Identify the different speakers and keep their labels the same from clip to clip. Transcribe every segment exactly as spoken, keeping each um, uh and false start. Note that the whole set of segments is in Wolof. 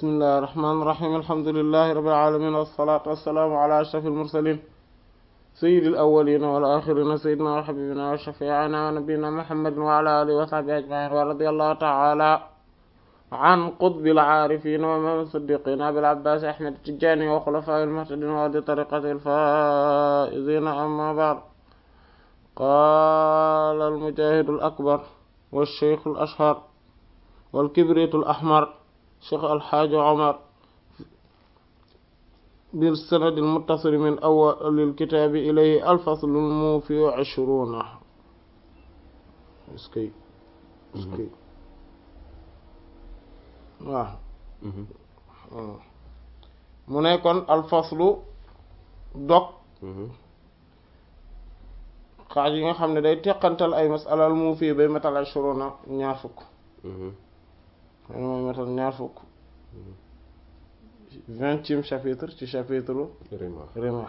Speaker 1: bismillahir rahmanir rahim alhamdulillahi rabbil alamin wassalatu wassalamu ala ashrafil mursalin sayyidil awwalin wal akhirin sayyidina wa habibina wa shafi'ina wa nabiyyina muhammadin wa ala alihi wa sahbihi ajma'in wa radiyallahu ta'ala an qutbil arifin wa imam as-siddiqin abil abbas ahmad at-tijani wa khulafa'il muhtadin wa li tariqatil faizin amma ba'd. qala al-mujahid al-akbar wa ash-shaykh al-ashhar wal kibrit al-ahmar Cheikh Alxaaji Omar bil sanad al muttasil min awwal al kitaab ilayhi al fasl al muufi wa ishruuna iskay iskay waaw mu ne kon al faslu dog xaaj yi nga xam ne day teqantal ay masala al muufi bay matal ishruuna ñaar fukk mooy matal ñaar fukk vingtième chapitre ci chapitre Rimah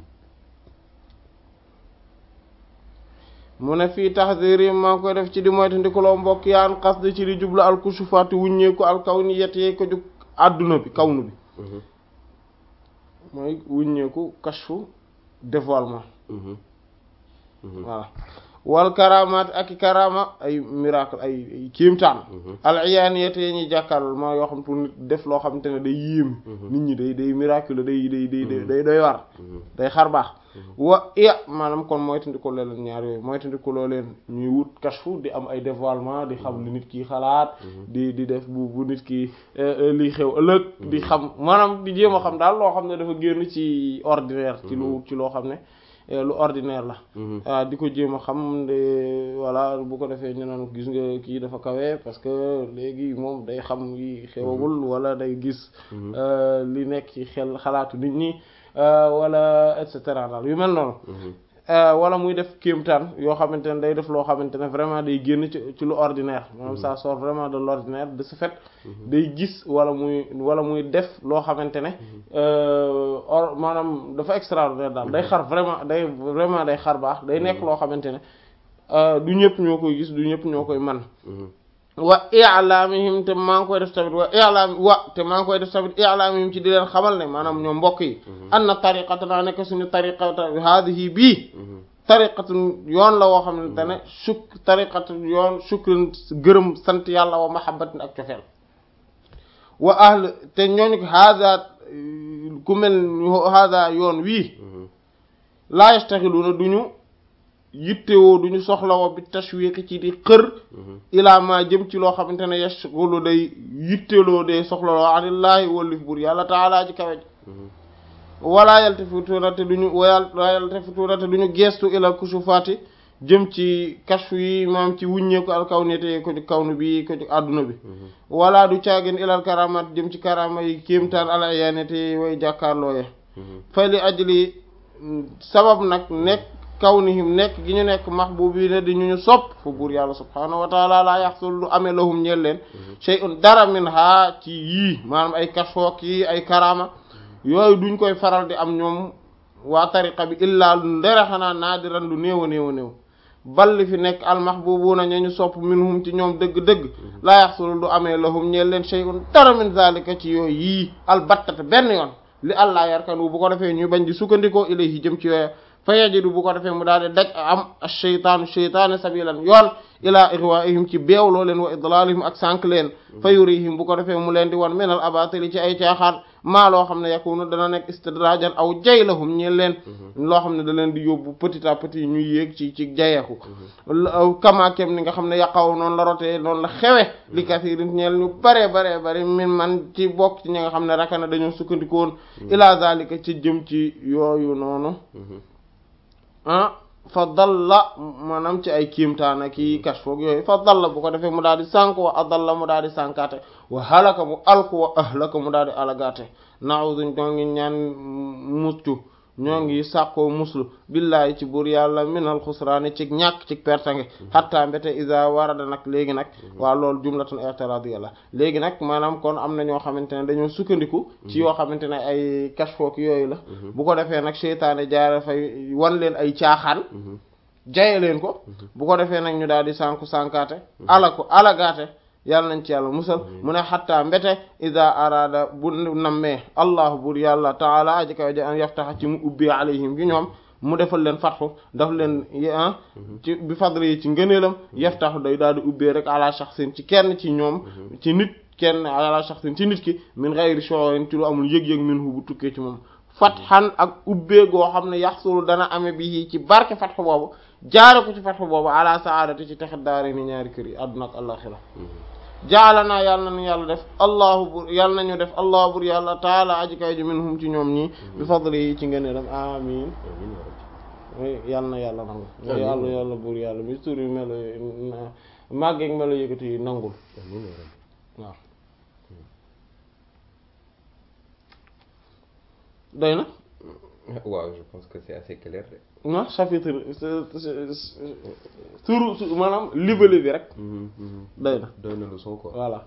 Speaker 1: mu ne fii taxdiri maa ngi koy def ci di moytandikuloo mbokk yaan xas di ci di jublu alkushufaati wuññeeku alkawniyat yee ko jug àdduna bi kawnu bi mooy wuññeeku kashfu dévoilement voilà wal karamaat ak karama ay miracle ay kéemtaan al iyaaniyat yi ñuy jàkkaarloo moo yoo xam pour nit def loo xamante ne day yéem nit ñi day day miracle day day day day doy war day xar baax wa iya maanaam kon moytandiku leen ñaar yooyu moytandiku loo leen ñuy wut kashfu di am ay dévoilement di xam li nit ki xalaat di di def bu bu nit ki liy xew ëllëg di xam maanaam di jéem a xam daal loo xam ne dafa génn ci ordinaire ci lu ci loo xam ne lu ordinaire la waaw di ko jéem a xam de voilà bu ko defee ñu naan gis nga kii dafa kawe parce que léegi moom day xam yi xewagul wala day gis li nekk ci xel xalaatu nit ñi wala et cetera daal yu mel noonu wala muy def kéemtaan yoo xamante ne day def loo xamante ne vraiment day génn ci ci lu ordinaire maanaam ça sort vraiment de l'ordinaire de ce fait day gis wala muy wala muy def loo xamante ne or maanaam dafa extraordinaire daal day xar vraiment day vraiment day xar baax day nekk loo xamante ne du ñëpp ñoo koy gis du ñëpp ñoo koy man wa i'lamihim te maa ngi koy def tamit wa i'lam wa te maa ngi koy def tamit i'lamihim ci di leen xamal ne maanaam ñoom mbokk yi anna tariqatana nekk suñu tariqata hadhihi bii tariqatun yoon la woo xamante ne suk tariqatu yoon shukran gërëm sant yàlla wa mahabbatin ak cofeel wa ahl te ñooñu ko hada ku mel hada yoon wii la yastaghiluna duñu yittewoo duñu soxlawoo bi tashwiqi ci di xër ilaa ma jëm ci loo xamante ne yashghulu day yitteloo day soxlaloo anillaahi wallif bur yàlla taalaa ji kawej wala yaltafituuna te duñu wala yaltafituuna te duñu geestu ilal kushufaati jëm ci kashfu yi maam ci wuññeeku al kawniyati ko ci kawnu bi ko ci àdduna bi wala du caagin ilal karamat jëm ci karama yi kéemtaan al iyaanati way jàkkaarloo ye fay li ajli sabab nag nekk kawnihim nekk gi ñu nekk mahbubina di ñu ñu sopp fu buur yàlla subhaanahu wa taala laa yaxsul lu amee lahum ñeel leen shay'un dara min ha ci yii maanaam ay kashfook yi ay karama yooyu duñ koy faral di am ñoom waa tariqa bi illaa lu ndere xanaa naadiran lu néew a néew a néew balli fi nekk al mahbubuna ña ñu sopp minhum ci ñoom dëgg-dëgg laa yaxsul lu amee lahum ñeel leen shay'un dara min zalika ci yooyu yii albattata benn yoon li allah yarkanu bu ko defee ñuy bañ di sukkandikoo ilayhi jëm ci yooyu fa yajidu bu ko defee mu daal di daj am ash-shaytaanu shaytaane sabilan yoon ilaa ighwaa'ihim ci beewloo leen wa idlaalihim ak sànq leen fa yurihim bu ko defee mu leen di wan minal abaatili ci ay caaxaan maa loo xam ne yakunu dana nekk istidraajan aw jay lahum ñeel leen loo xam ne da leen di yóbbu petit à petit ñuy yéeg ci ci jayeeku kamaakem ni nga xam ne yaqaw noonu la rotee noonu la xewe li kasiirin ñeel ñu bare bare bare min man ci bokk ci ñi nga xam ne raka na dañoo sukkandikoon ilaa zalika ci jëm ci yooyu noonu ah fa dalla maanaam ci ay kiimtaan ak i kashfoog yooyu fa dalla bu ko defee mu daal di sànk wa adalla mu daal di sànkaate wa halaka mu alku wa ahlaka mu daal di alagaate na'udhu ñoo ngi ñaan muccu ñoo ngi sàkkoo muslu billahi ci buur yàlla minal xusraani ci ñàkk ci pertange hatta mbete isa warada nag léegi nag waa loolu jumlatun i'tiradiyya la léegi nag maanaam kon am na ñoo xamante ne dañoo sukkandiku ci yoo xamante ne ay kashfook yooyu la bu ko defee nag seytaane jaare fay wan leen ay caaxaan jaye leen ko bu ko defee nag ñu daal di sànku sànkaate ala ko alagaate yàlla nañ ci yàlla musal mu ne xatta mbete ida arada bu nammee allah bur yàlla taala aji kaw ji an yaftaxa ci mu ubbi alayhim ci ñoom mu defal leen fatxu daf leen ci bi fadli yi ci ngëneelam yaftaxu day daal di ubbee rek ala shaxsin ci kenn ci ñoom ci nit kenn ala shaxsin ci nit ki min ghayri shu'urin ci lu amul yëg-yëg minhu bu tukkee ci moom fatxan ak ubbee goo xam ne yaxsulu dana amee bi ci barke fatxu boobu jaare ko ci fatxu boobu ala saadati ci texe daare ni ñaari kër yi àdduna ak àllaxira jaala naa yàlla nañu yàlla def allahu bur yàlla nañu def allah bur yàlla taala aji kay ji minhum ci ñoom ñi bi fadli yi ci ngëneelam amin yàlla na yàlla nangu yàlla yàlla bur yàlla mi tur yu melo màggeeg melo yëkkati yi nangul waaw doy na
Speaker 2: waaw je pense que c'est assez clair de
Speaker 1: non chapitre turu su maanaam libellé bi rek doy na
Speaker 2: doy na leçon quoi
Speaker 1: voilà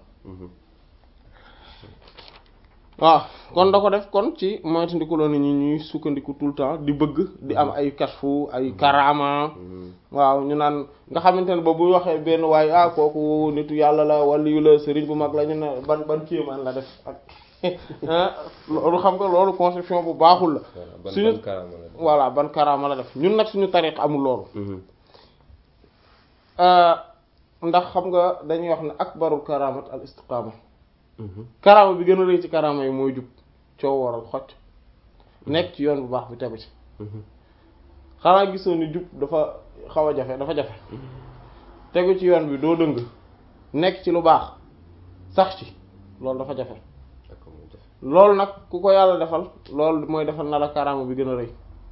Speaker 1: waaw kon da ko def kon ci moytandiku loo ni ñi ñuy sukkandiku tout le temps di bëgg di am ay kashfu ay karama waaw ñu naan nga xamante ne ba bu waxee benn waaye ah kooku nitu yàlla la waliyu la sëriñ bu mag la ñu ne ban ban kéemaan la def ak loolu xam nga loolu conception bu baaxul la suñu voilà ban karama la def ñun nag suñu tariq amul loolu ndax xam nga dañuy wax ne akbarul karamat al istiqama karama bi gën a rëy ci karama yi mooy jub coow waral xocc nekk ci yoon bu baax bi tamit xanaa gisoo ni jub dafa xaw a jafe dafa jafe tegu ci yoon bi doo dëng nekk ci lu baax sax ci loolu dafa jafe loolu nag ku ko yàlla defal loolu mooy defal na la karama bi gën a rëy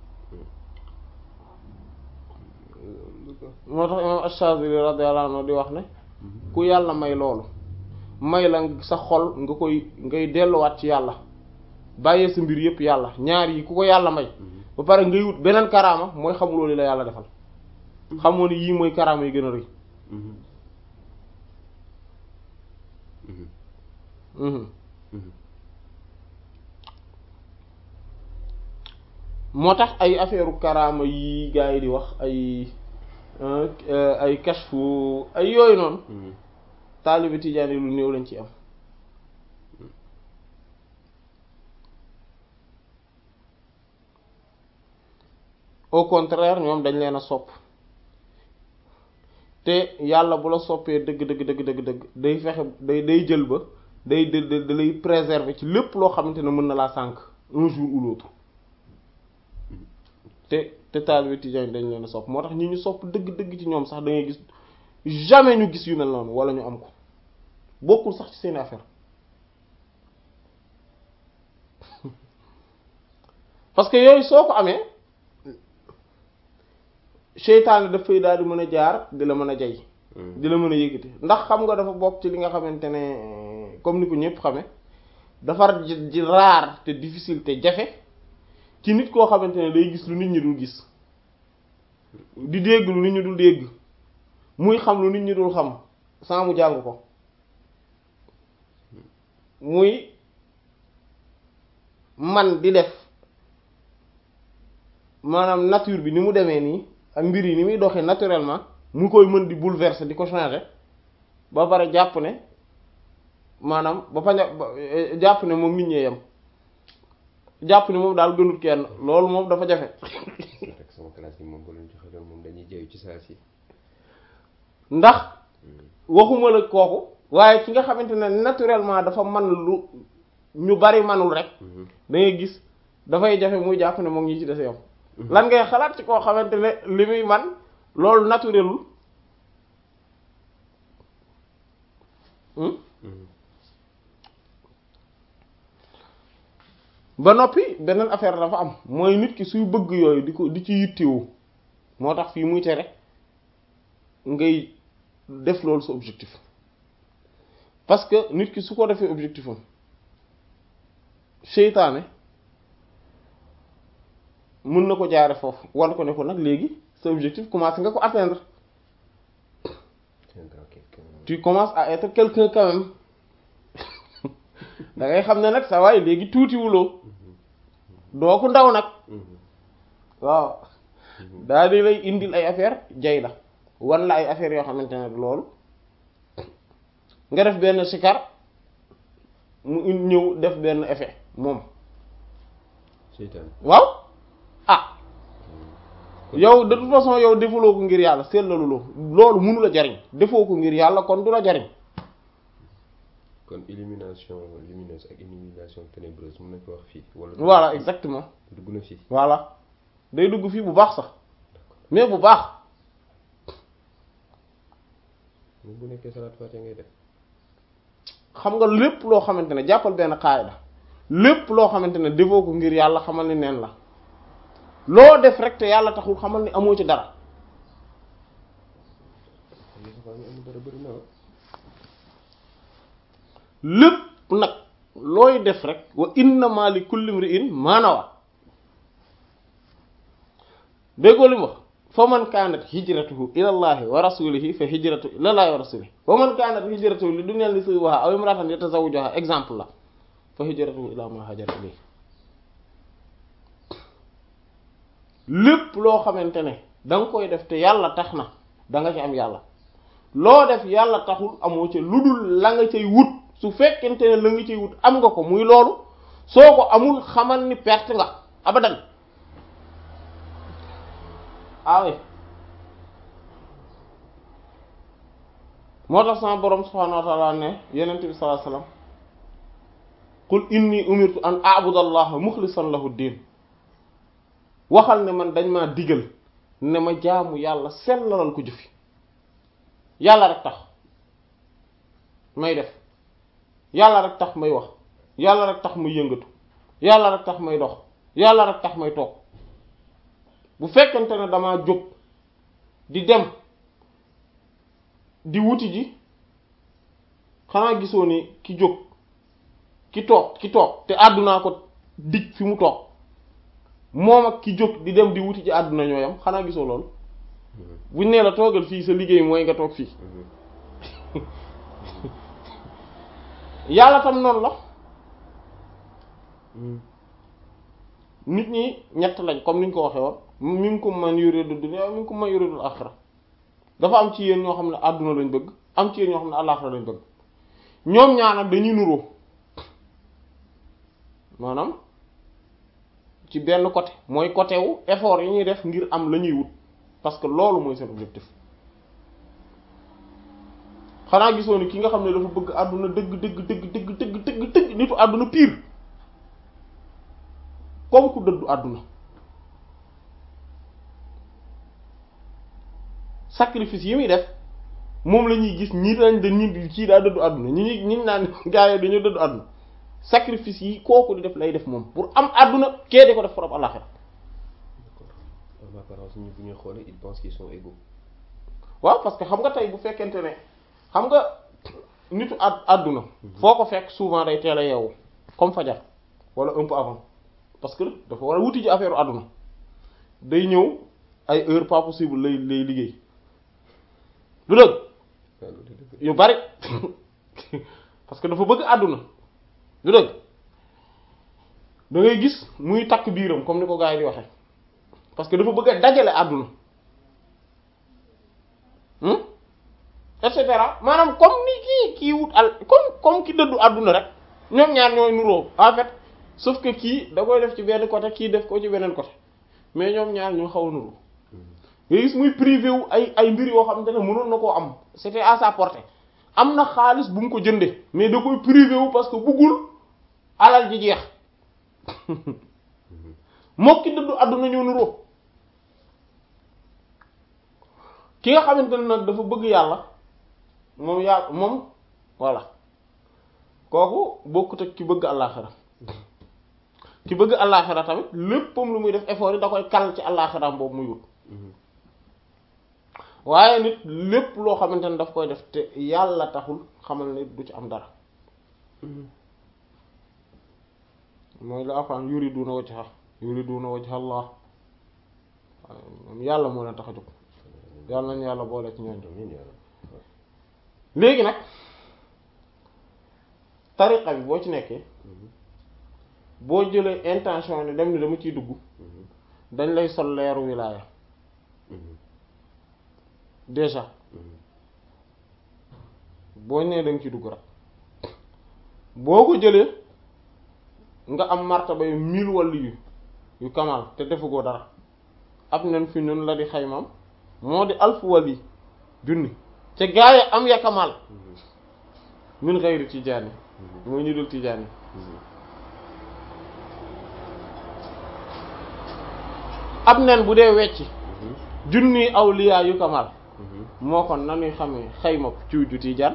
Speaker 1: moo tax imam Ash-Shazili radiyallahu anhu di wax ne ku yàlla may loolu may la sa xol nga koy ngay delluwaat ci yàlla bàyyee sa mbir yépp yàlla ñaar yi ku ko yàlla may ba pare ngay wut beneen karama mooy xamuloo li la yàlla defal xamoo ni yii mooy karama yi gën a rëy moo tax ay affaire karama yi gars yi di wax ay ay kashfu ay yooyu noonu taalibe tijaan yi lu néew lañ ci am au contraire ñoom dañ leen a sopp te yàlla bu la soppee dëgg dëgg dëgg dëgg dëgg day fexe day day jël ba day da da lay préserver ci lépp loo xamante ne mën na laa sànk un jour ou l'autre te te taalibe tijaan yi dañ leen a sopp moo tax ñi ñu sopp dëgg dëgg ci ñoom sax da ngay gis jamais ñu gis yu mel noonu wala ñu am ko bokkul sax ci seen affaire parce que yooyu soo ko amee seytaane dafay daal di mën a jaar di la mën a jay di la mën a yëkkati ndax xam nga dafa bokk ci li nga xamante ne comme ni ko ñëpp xame dafa ji raar te difficile te jafe ci nit koo xamante ne day gis lu nit ñi dul gis di dégg lu nit ñi dul dégg muy xam lu nit ñi dul xam sans mu jàng ko muy man di def maanaam nature bi ni mu demee nii ak mbir yi ni muy doxee naturellement mu koy mën di bouleverser di ko changer ba pare jàpp ne maanaam ba paña jàpp ne moom nit ñee yam jàpp ne moom daal gënut kenn loolu moom dafa jafe
Speaker 2: sama classe yi moom ko leen joxe loolu moom dañuy jeeyu ci saa si
Speaker 1: ndax waxuma la kooku waaye ki nga xamante ne naturellement dafa man lu ñu bari manul rek da ngay gis dafay jafe muy jàpp ne moom ñi ci dese yam lan ngay xalaat ci koo xamante ne li muy man loolu naturelul ba noppi beneen affaire dafa am mooy nit ki suy bëgg yooyu di ko di ci yittewoo moo tax fii muy tere ngay def loolu sa objectif parce que nit ki su ko defee objectif am seytaane mën na ko jaare foofu wan ko ne ko nag léegi sa objectif commencé nga ko atteindre tu commences à être quelqu'un quand même da ngay xam ne nag sa waay léegi tuuti wuloo doo ko ndaw nag waaw daal di lay indil ay affaire jay la wan la ay affaires yoo xamante ne loolu nga def benn sikar mu ñëw def benn effet moom
Speaker 2: seytaan
Speaker 1: waaw ah yow de toute façon yow defuloo ko ngir yàlla sellaluloo loolu mënu la jariñ defoo ko ngir yàlla kon du la jariñ
Speaker 2: kon illumination lumineuse ak illumination ténébreuse mën nañ ko wax fii wala
Speaker 1: voilà exactement
Speaker 2: dugg na fii
Speaker 1: voilà day dugg fii bu baax sax mais bu baax
Speaker 2: moom bu nekkee salaat faate ngay def
Speaker 1: xam nga lépp loo xamante ne jàppal benn qaayda lépp loo xamante ne defoo ko ngir yàlla xamal ni neen la loo def rek te yàlla taxul xamal ni amoo ci dara lépp nag looy def rek wa innama li kulli imri'in ma nawa déggoo li mu wax fa man kaanat hijratuhu ila allahi wa rasulihi fa hijratuhu ila allahi wa rasulihi wa man kaanat hijratuhu li dunya yusibuha aw imra'atan yatazawwajuha exemple la fa hijratuhu ila ma hajara ilayhi lépp loo xamante ne da nga koy def te yàlla tax na da nga ci am yàlla loo def yàlla taxul amoo ca lu dul la nga cay wut su fekkente ne la nga cay wut am nga ko muy loolu soo ko amul xamal ni perte nga abadan ah oui moo tax sama borom subhanahu wa ta'ala ne yonent bi sallallahu alayhi wasallam qul inni umirtu an a'budu allaha mukhlishan lahu ad-din waxal ne man dañ maa digal ne ma jaamu yàlla sellalal ko jëfi yàlla rek tax may def yàlla rek tax may wax yàlla rek tax may yëngatu yàlla rek tax may dox yàlla rek tax may toog bu fekkente ne damaa jóg di dem di wuti ji xanaa gisoo ni ki jóg ki toog ki toog te àddunaa ko dig fi mu toog moom ak ki jóg di dem di wuti ci àdduna ñooyam xanaa gisoo loolu buñ nee la toogal fii sa liggéey mooy nga toog fii yàlla tam noonu la nit ñi ñett lañ comme niñ ko waxee woon minkum man yuridu dunya minkum man yuridu al-akhirah dafa am ci yéen ñoo xam ne àdduna lañ bëgg am ci yéen ñoo xam ne al-akhirah lañ bëgg ñoom ñaar nag dañuy nuroo maanaam ci benn côté mooy côté wu effort yi ñuy def ngir am la ñuy wut parce que loolu mooy seen objectif xanaa gisoo ni ki nga xam ne dafa bëgg àdduna dëgg dëgg dëgg dëgg dëgg dëgg dëgg nitu àdduna pire comme ku dëddu àdduna sacrifice yi muy def moom la ñuy gis ñii dañ dañ ñi kii daa dëddu àdduna ñi ñi ñi naan gaa yi dañoo dëddu àdduna sacrifice yi kooku di def lay def moom pour am àdduna kee di ko def pour am àllaxira.
Speaker 2: En apparence ñu bu ñuy xoolee ils pensent qu'ils sont égaux.
Speaker 1: waaw parce que xam nga tey bu fekkente ne xam nga nitu ad àdduna foo ko fekk souvent day teel a yeewu comme fajar wala un peu avant parce que dafa war a wuti ji affaire àdduna day ñëw ay heure pas possible lay lay liggéey du dëgg yu bari parce que dafa bëgg àdduna du dëgg da ngay gis muy takk biiram comme ni ko gars yi di waxe parce que dafa bëgg a dajale àdduna et cetera maanaam comme ni kii kii wut al comme comme ki dëddu àdduna rek ñoom ñaar ñooy nuroo en fait sauf que kii da koy def ci benn côté kii def ko ci beneen côté mais ñoom ñaar ñoo xaw a nuroo nga gis muy privé wu ay ay mbir yoo xamante ne mënoon na koo am c'était à sa portée am na xaalis bu mu ko jëndee mais da koy privé wu parce que bëggul alal ji jeex moo ki dëddu àdduna ñoo nuroo ki nga xamante ne nag dafa bëgg yàlla moom yàlla moom voilà kooku bokkut ak ki bëgg àllaaxira ki bëgg àllaaxira tamit léppam lu muy def effort yi da koy kal ci àllaaxiraam boobu muy wut waaye nit lépp loo xamante ne daf koy def te yàlla taxul xamal ne du ci am dara mooy la afaan yuriduna wajha yuriduna wajha Allah yàlla moo leen tax a jóg yàlla nañu yàlla boole ci ñooñu léegi nag tariqa bi boo ci nekkee boo jëlee intention ne dem ni dama ciy dugg dañ lay sol leeru wilaaya déjà boo nee da nga ci dugg rek boo ko jëlee nga am martaba yu mille wàll yu yu kamal te defagoo dara ab nen fi ñun la di xaymam moo di alfu wàll yi junni te gaa yi am ya kamal min xayri tijaani mooy ñu dul tijaani ab nen bu dee wecci junni awliya yu kamal moo kon nanuy xamee xayma ciw ju tijaan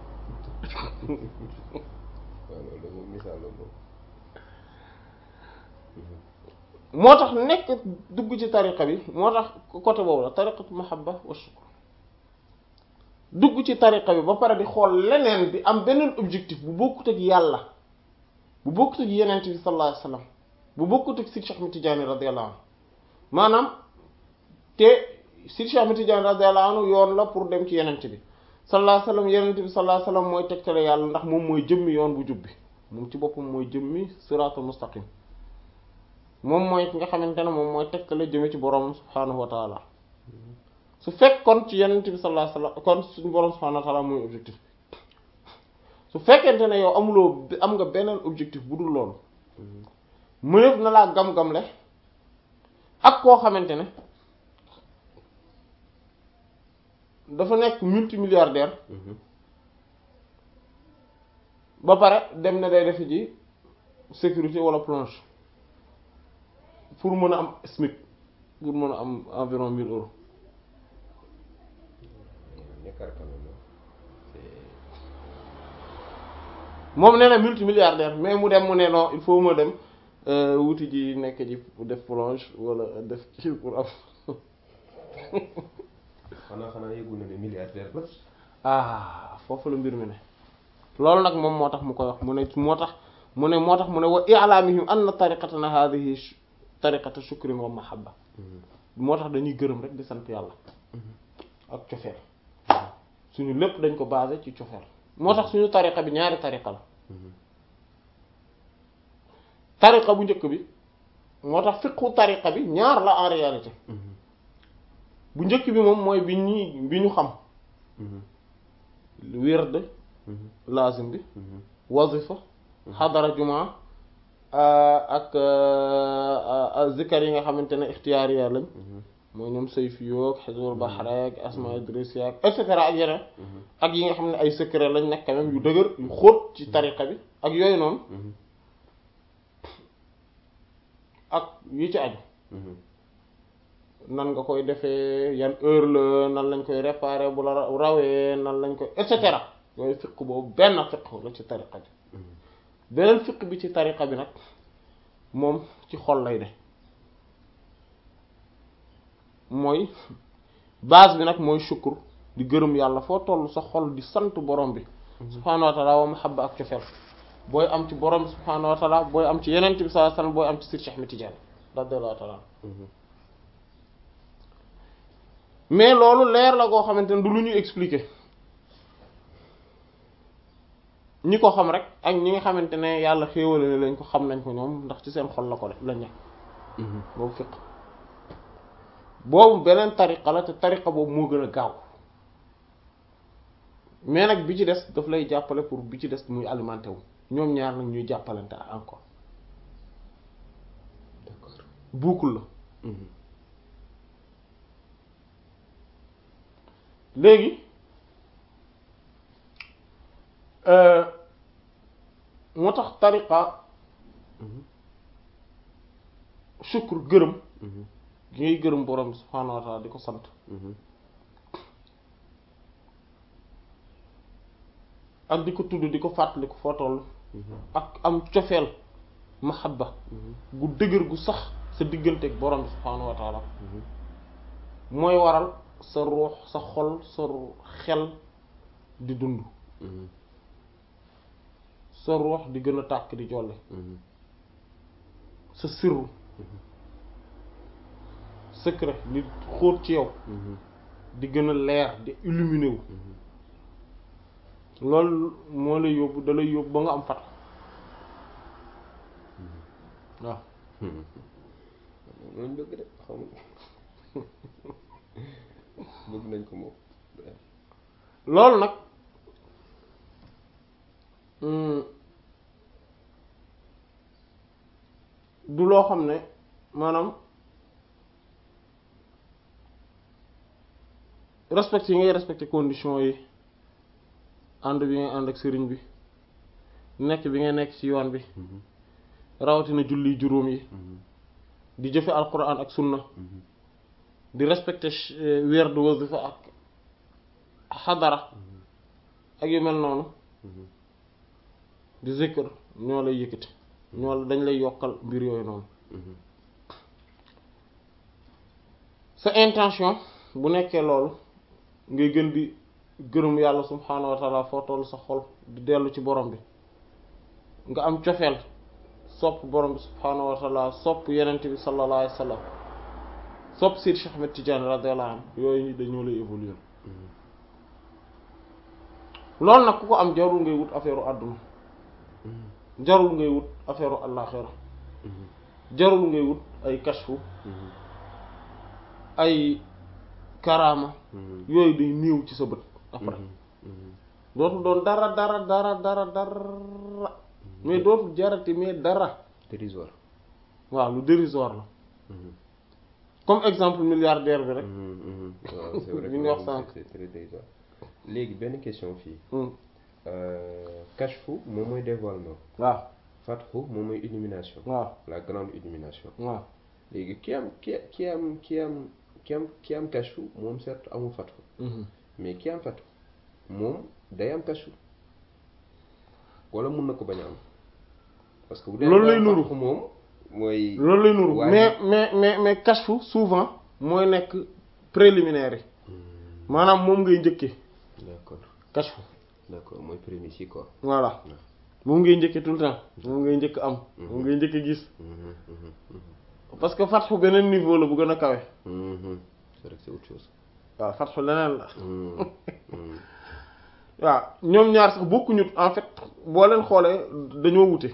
Speaker 1: moo tax nekk dugg ci tariqa bi moo tax côté boobu la tariqatu mahabba wa shukr dugg ci tariqa bi ba pare di xool leneen di am beneen objectif bu bokkut ak yàlla bu bokkut ak yenent bi sallallahu alayhi wasallam bu bokkut ak Sidi Cheikh Ahmed Tidiane radiyallahu anhu maanaam te Sidi Cheikh Ahmed Tidiane radiyallahu anhu yoon la pour dem ci yenent bi sallallahu alayhi wasallam yenent bi sallallahu alayhi wasallam mooy tegtale yàlla ndax moom mooy jëmmi yoon bu jub bi moom ci boppam mooy jëmmi siratul mustaqim moom mooy ki nga xamante ne moom mooy tegtale jëme ci borom subhaanahu wa taala su fekk kon ci yenent bi sallallahu alayhi wasallam kon suñu borom subhaanahu wa taala mooy objectif bi su fekkente ne yow amuloo am nga beneen objectif bu dul loolu mënef na laa gam-gamle ak koo xamante ne dafa nekk multimilliardaire ba pare dem na day defi ji sécurité wala plonge pour mën a am SMIC pour mën a am environ mille euros moom nee na multimilliardaire mais mu dem mu ne non il faut ma dem wuti ji nekk ji def plonge wala def kii pour am
Speaker 2: xanaa xanaa yëgul na ne milliardaire la
Speaker 1: ah foofu la mbir mi ne loolu nag moom moo tax mu koy wax mu ne moo tax mu ne moo tax mu ne wa i'lamihim anna tariqatana hadhihi tariqatu shukrin wa mahabba moo tax dañuy gërëm rek di sant yàlla ak cofeel suñu lépp dañ ko basé ci cofeel moo tax suñu tariqa bi ñaari tariqa la tariqa bu njëkk bi moo tax fiqhu tariqa bi ñaar la en réalité bu njëkk bi moom mooy bi ñi bi ñu xam wird lazim bi wazifa xadara jumaa ak zikar yi nga xamante ne ixtiyaariya lañ mooy ñoom sayfi yoog xizbul bahra ak asma idris ak et cetera ak yeneen ak yi nga xam ne ay secret lañ nekk quand même yu dëgër yu xóot ci tariqa bi ak yooyu noonu ak yi ci aju nan nga koy defee yan heure la nan lañ koy réparer bu la rawee nan lañ koy et cetera yooyu fiq boobu benn fiq la ci tariqa bi beneen fiq bi ci tariqa bi nag moom ci xol lay de mooy base bi nag mooy shukr di gërëm yàlla foo toll sa xol di sant borom bi subhaanahu wa ta'ala wa mahabba ak cofeel booy am ci borom bi subhaanahu wa ta'ala booy am ci yeneen bi sallallahu alayhi wasallam booy am ci Seydi Cheikh Ahmed Tidiane radiyallahu ta'ala mais loolu leer la goo xamante ne du lu ñuy expliquer ñi ko xam rek ak ñi nga xamante ne yàlla xéewale ne lañ ko xam nañ ko ñoom ndax ci seen xol la ko def lañ nekk boobu fiq boobu beneen tariqa la te tariqa boobu moo gën a gaaw mais nag bi ci des daf lay jàppale pour bi ci des muy alimenté wu ñoom ñaar nag ñuy jàppalante encore d'accord boucle la léegi moo tax tariqa shukr gërëm gi ngay gërëm borom bi subhaanahu wa ta'ala di ko sant ak di ko tudd di ko fàttali ko foo toll ak am cofeel mahabba gu dëgër gu sax sa diggante ak borom bi subhaanahu wa ta'ala mooy waral sa ruux sa xol sa xel di dund sa ruux di gën a tàkk di jolle sa sirru secret li xóot ci yow di gën a leer di illuminer wu loolu moo lay yóbbu da lay yóbbu ba nga am fat waaw
Speaker 2: loolu bëgg de xam bëgg nañ ko moom
Speaker 1: loolu nag du loo xam ne maanaam respecté yi ngay respecté conditions yi ànd bi ngay ànd ak sëriñ bi nekk bi ngay nekk ci yoon bi rawatina julli juróom yi di jëfe alquran ak sunna di respecté weer du wasifa ak xadara ak yu mel noonu di zikr ñoo lay yëkkati ñoo la dañ lay yokkal mbir yooyu noonu sa intention bu nekkee loolu ngay gën di gërëm yàlla subhaanahu wa taala foo toll sa xol di dellu ci borom bi nga am cofeel sopp borom bi subhaanahu wa taala sopp yenente bi sallallahu alayhi wa sallam sopp Seydi Cheikh Ahmed Tidiane radiyallahu anhu yooyu dañoo lay évoluer loolu nag ku ko am jarul ngay wut affaire u àdduna jarul ngay wut affaire u àllaaxira jarul ngay wut ay kashfu ay karaama yooyu day néew ci sa bët après dootul doon dara dara dara dara dara mais dootul jarati mais dara
Speaker 2: dérisoire
Speaker 1: waaw lu dérisoire la comme exemple milliardaire bi rek
Speaker 2: waaw c'est vrai
Speaker 1: bi ñu wax sànq
Speaker 2: c'est très dérisoire léegi benn question fii kashfu moom mooy dévoilement
Speaker 1: waaw
Speaker 2: fathu moom mooy illumination
Speaker 1: waaw
Speaker 2: la grande illumination
Speaker 1: waaw
Speaker 2: léegi ki am ki ki am ki am ki am ki am kashfu moom certes amul fathu mais ki am fathu moom day am kashfu wala mun na ko bañ a am parce que bu dee
Speaker 1: loolu lay nuru
Speaker 2: moom mooy
Speaker 1: loolu lay nuru mais mais mais mais kashfu souvent mooy nekk préliminaire yi maanaam moom ngay njëkkee
Speaker 2: d'accord
Speaker 1: kashfu
Speaker 2: d'accord mooy prémisse yi quoi
Speaker 1: voilà moom ngay njëkkee tout le temps moom ngay njëkk am moom ngay njëkk gis parce que fatxu beneen niveau la bu gën a kawe
Speaker 2: c'est vrai que c'est autre chose
Speaker 1: waaw fatxu leneen la waaw ñoom ñaar sax bokkuñu en fait boo leen xoolee dañoo wute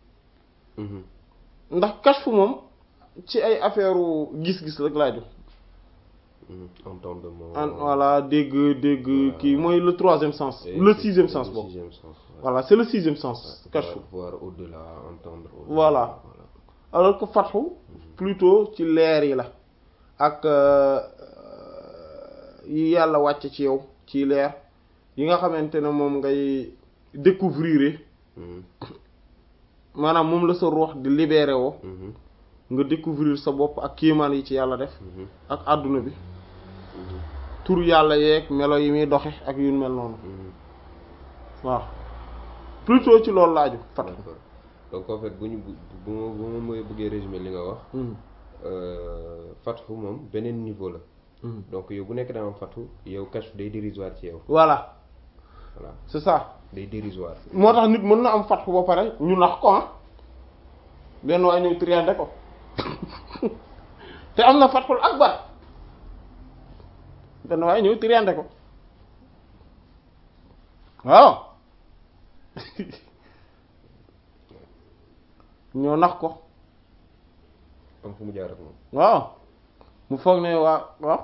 Speaker 1: ndax kashfu moom ci ay affaire gis-gis rek laa jox
Speaker 2: entendement
Speaker 1: voilà dégg dégg kii mooy le troisième sens le sixième sens boobu voilà c'est le sixième sens kashfu
Speaker 2: voir au-delà entendre
Speaker 1: voilà alors que fatxu plutôt ci leer yi la ak yi yàlla wàcce ci yow ci leer yi nga xamante ne moom ngay découvrir maanaam moom la sa ruux di libéré woo nga découvrir sa bopp ak kiimaan yi ci yàlla def ak àdduna bi tur yàlla yeeg melo yi muy doxe ak yu mel noonu waaw plutôt ci loolu laaju fatxu
Speaker 2: donc en fait bu ñu bu bu ma bu ma bëggee résumer li nga wax fatxu moom beneen niveau la donc yow bu nekk da am fatxu yow kashfu day dérisoire ci yow
Speaker 1: voilà
Speaker 2: voilà
Speaker 1: c'est ça
Speaker 2: day dérisoire
Speaker 1: moo tax nit mën na am fatxu ba pare ñu nax ko ah benn waay ñëw triande ko te am na fatxul akbar benn waay ñëw triande ko waaw ñoo nax ko
Speaker 2: am fu mu jaar ak moom
Speaker 1: waaw mu foog ne waa waaw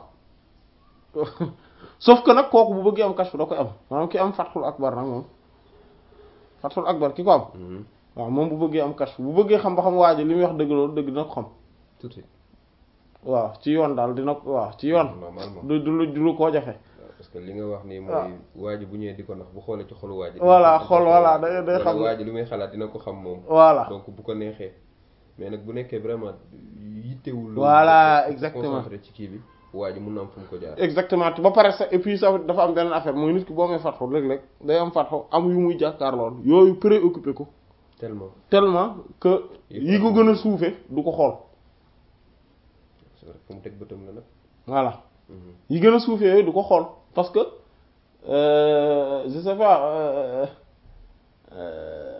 Speaker 1: sauf que nag kooku bu bëggee am kashfu da koy am maanaam ki am fatxul akbar nag moom fatxul akbar ki ko am waaw moom bu bëggee am kashfu bu bëggee xam ba xam waa ji li muy wax dëgg loolu dëgg dina ko xam
Speaker 2: tout de suite
Speaker 1: waaw ci yoon daal dina ko waaw ci yoon
Speaker 2: normalement
Speaker 1: du du lu du lu koo jafe
Speaker 2: parce que li nga wax nii mooy waa ji bu ñëwee di ko nax bu xoolee ci xolu waa ji
Speaker 1: voilà xol voilà day day xam
Speaker 2: waa ji li muy xalaat dina ko xam moom
Speaker 1: voilà
Speaker 2: donc bu ko neexee mais nag bu nekkee vraiment yittewul
Speaker 1: voilà exactement
Speaker 2: concentré ci kii bi waa ji mun na am fu mu ko jaar
Speaker 1: exactement ba pare sax et puis ça dafa am benn affaire mooy nit ki boo amee fatxu léeg-léeg day am fatxu am yu muy jàkkaarlool yooyu préoccupé ko
Speaker 2: tellement
Speaker 1: tellement que yi ko gën a suufe du ko xool
Speaker 2: c'est vrai fu mu teg bëtam la nag
Speaker 1: voilà yi gën a suufe yooyu du ko xool parce que euh, je sais pas euh, euh,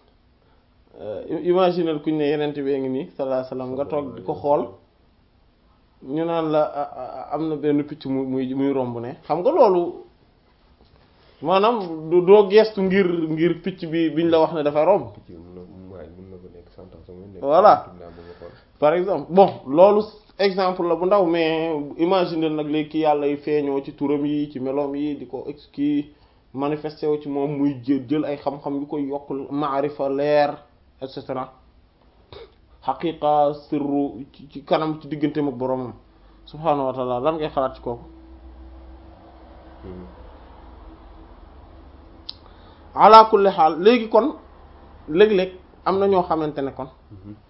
Speaker 1: imaginer kuñ ne yenent bi ngi nii sallallahu alayhi wasallam nga toog di ko xool ñu naan la am na benn picc mu muy muy romb ne xam nga loolu maanaam doo geestu ngir ngir picc bi biñ la wax ne dafa romb
Speaker 2: picc bi mun na waaye mun na ko nekk cent ans sama nekk
Speaker 1: voilà par exemple bon loolu exemple la bu ndaw mais imaginer nag léegi ki yàlla yi feeñoo ci turam yi ci meloom yi di ko ex kii manifesté wu ci moom muy jël jël ay xam-xam yu koy yokk maarifa leer et cetera xaqiqa sirru ci kanam ci digganteem ak boromam subhaanahu wa taala lan ngay xalaat ci kooku ala kulli xaal léegi kon léeg-léeg am na ñoo xamante ne kon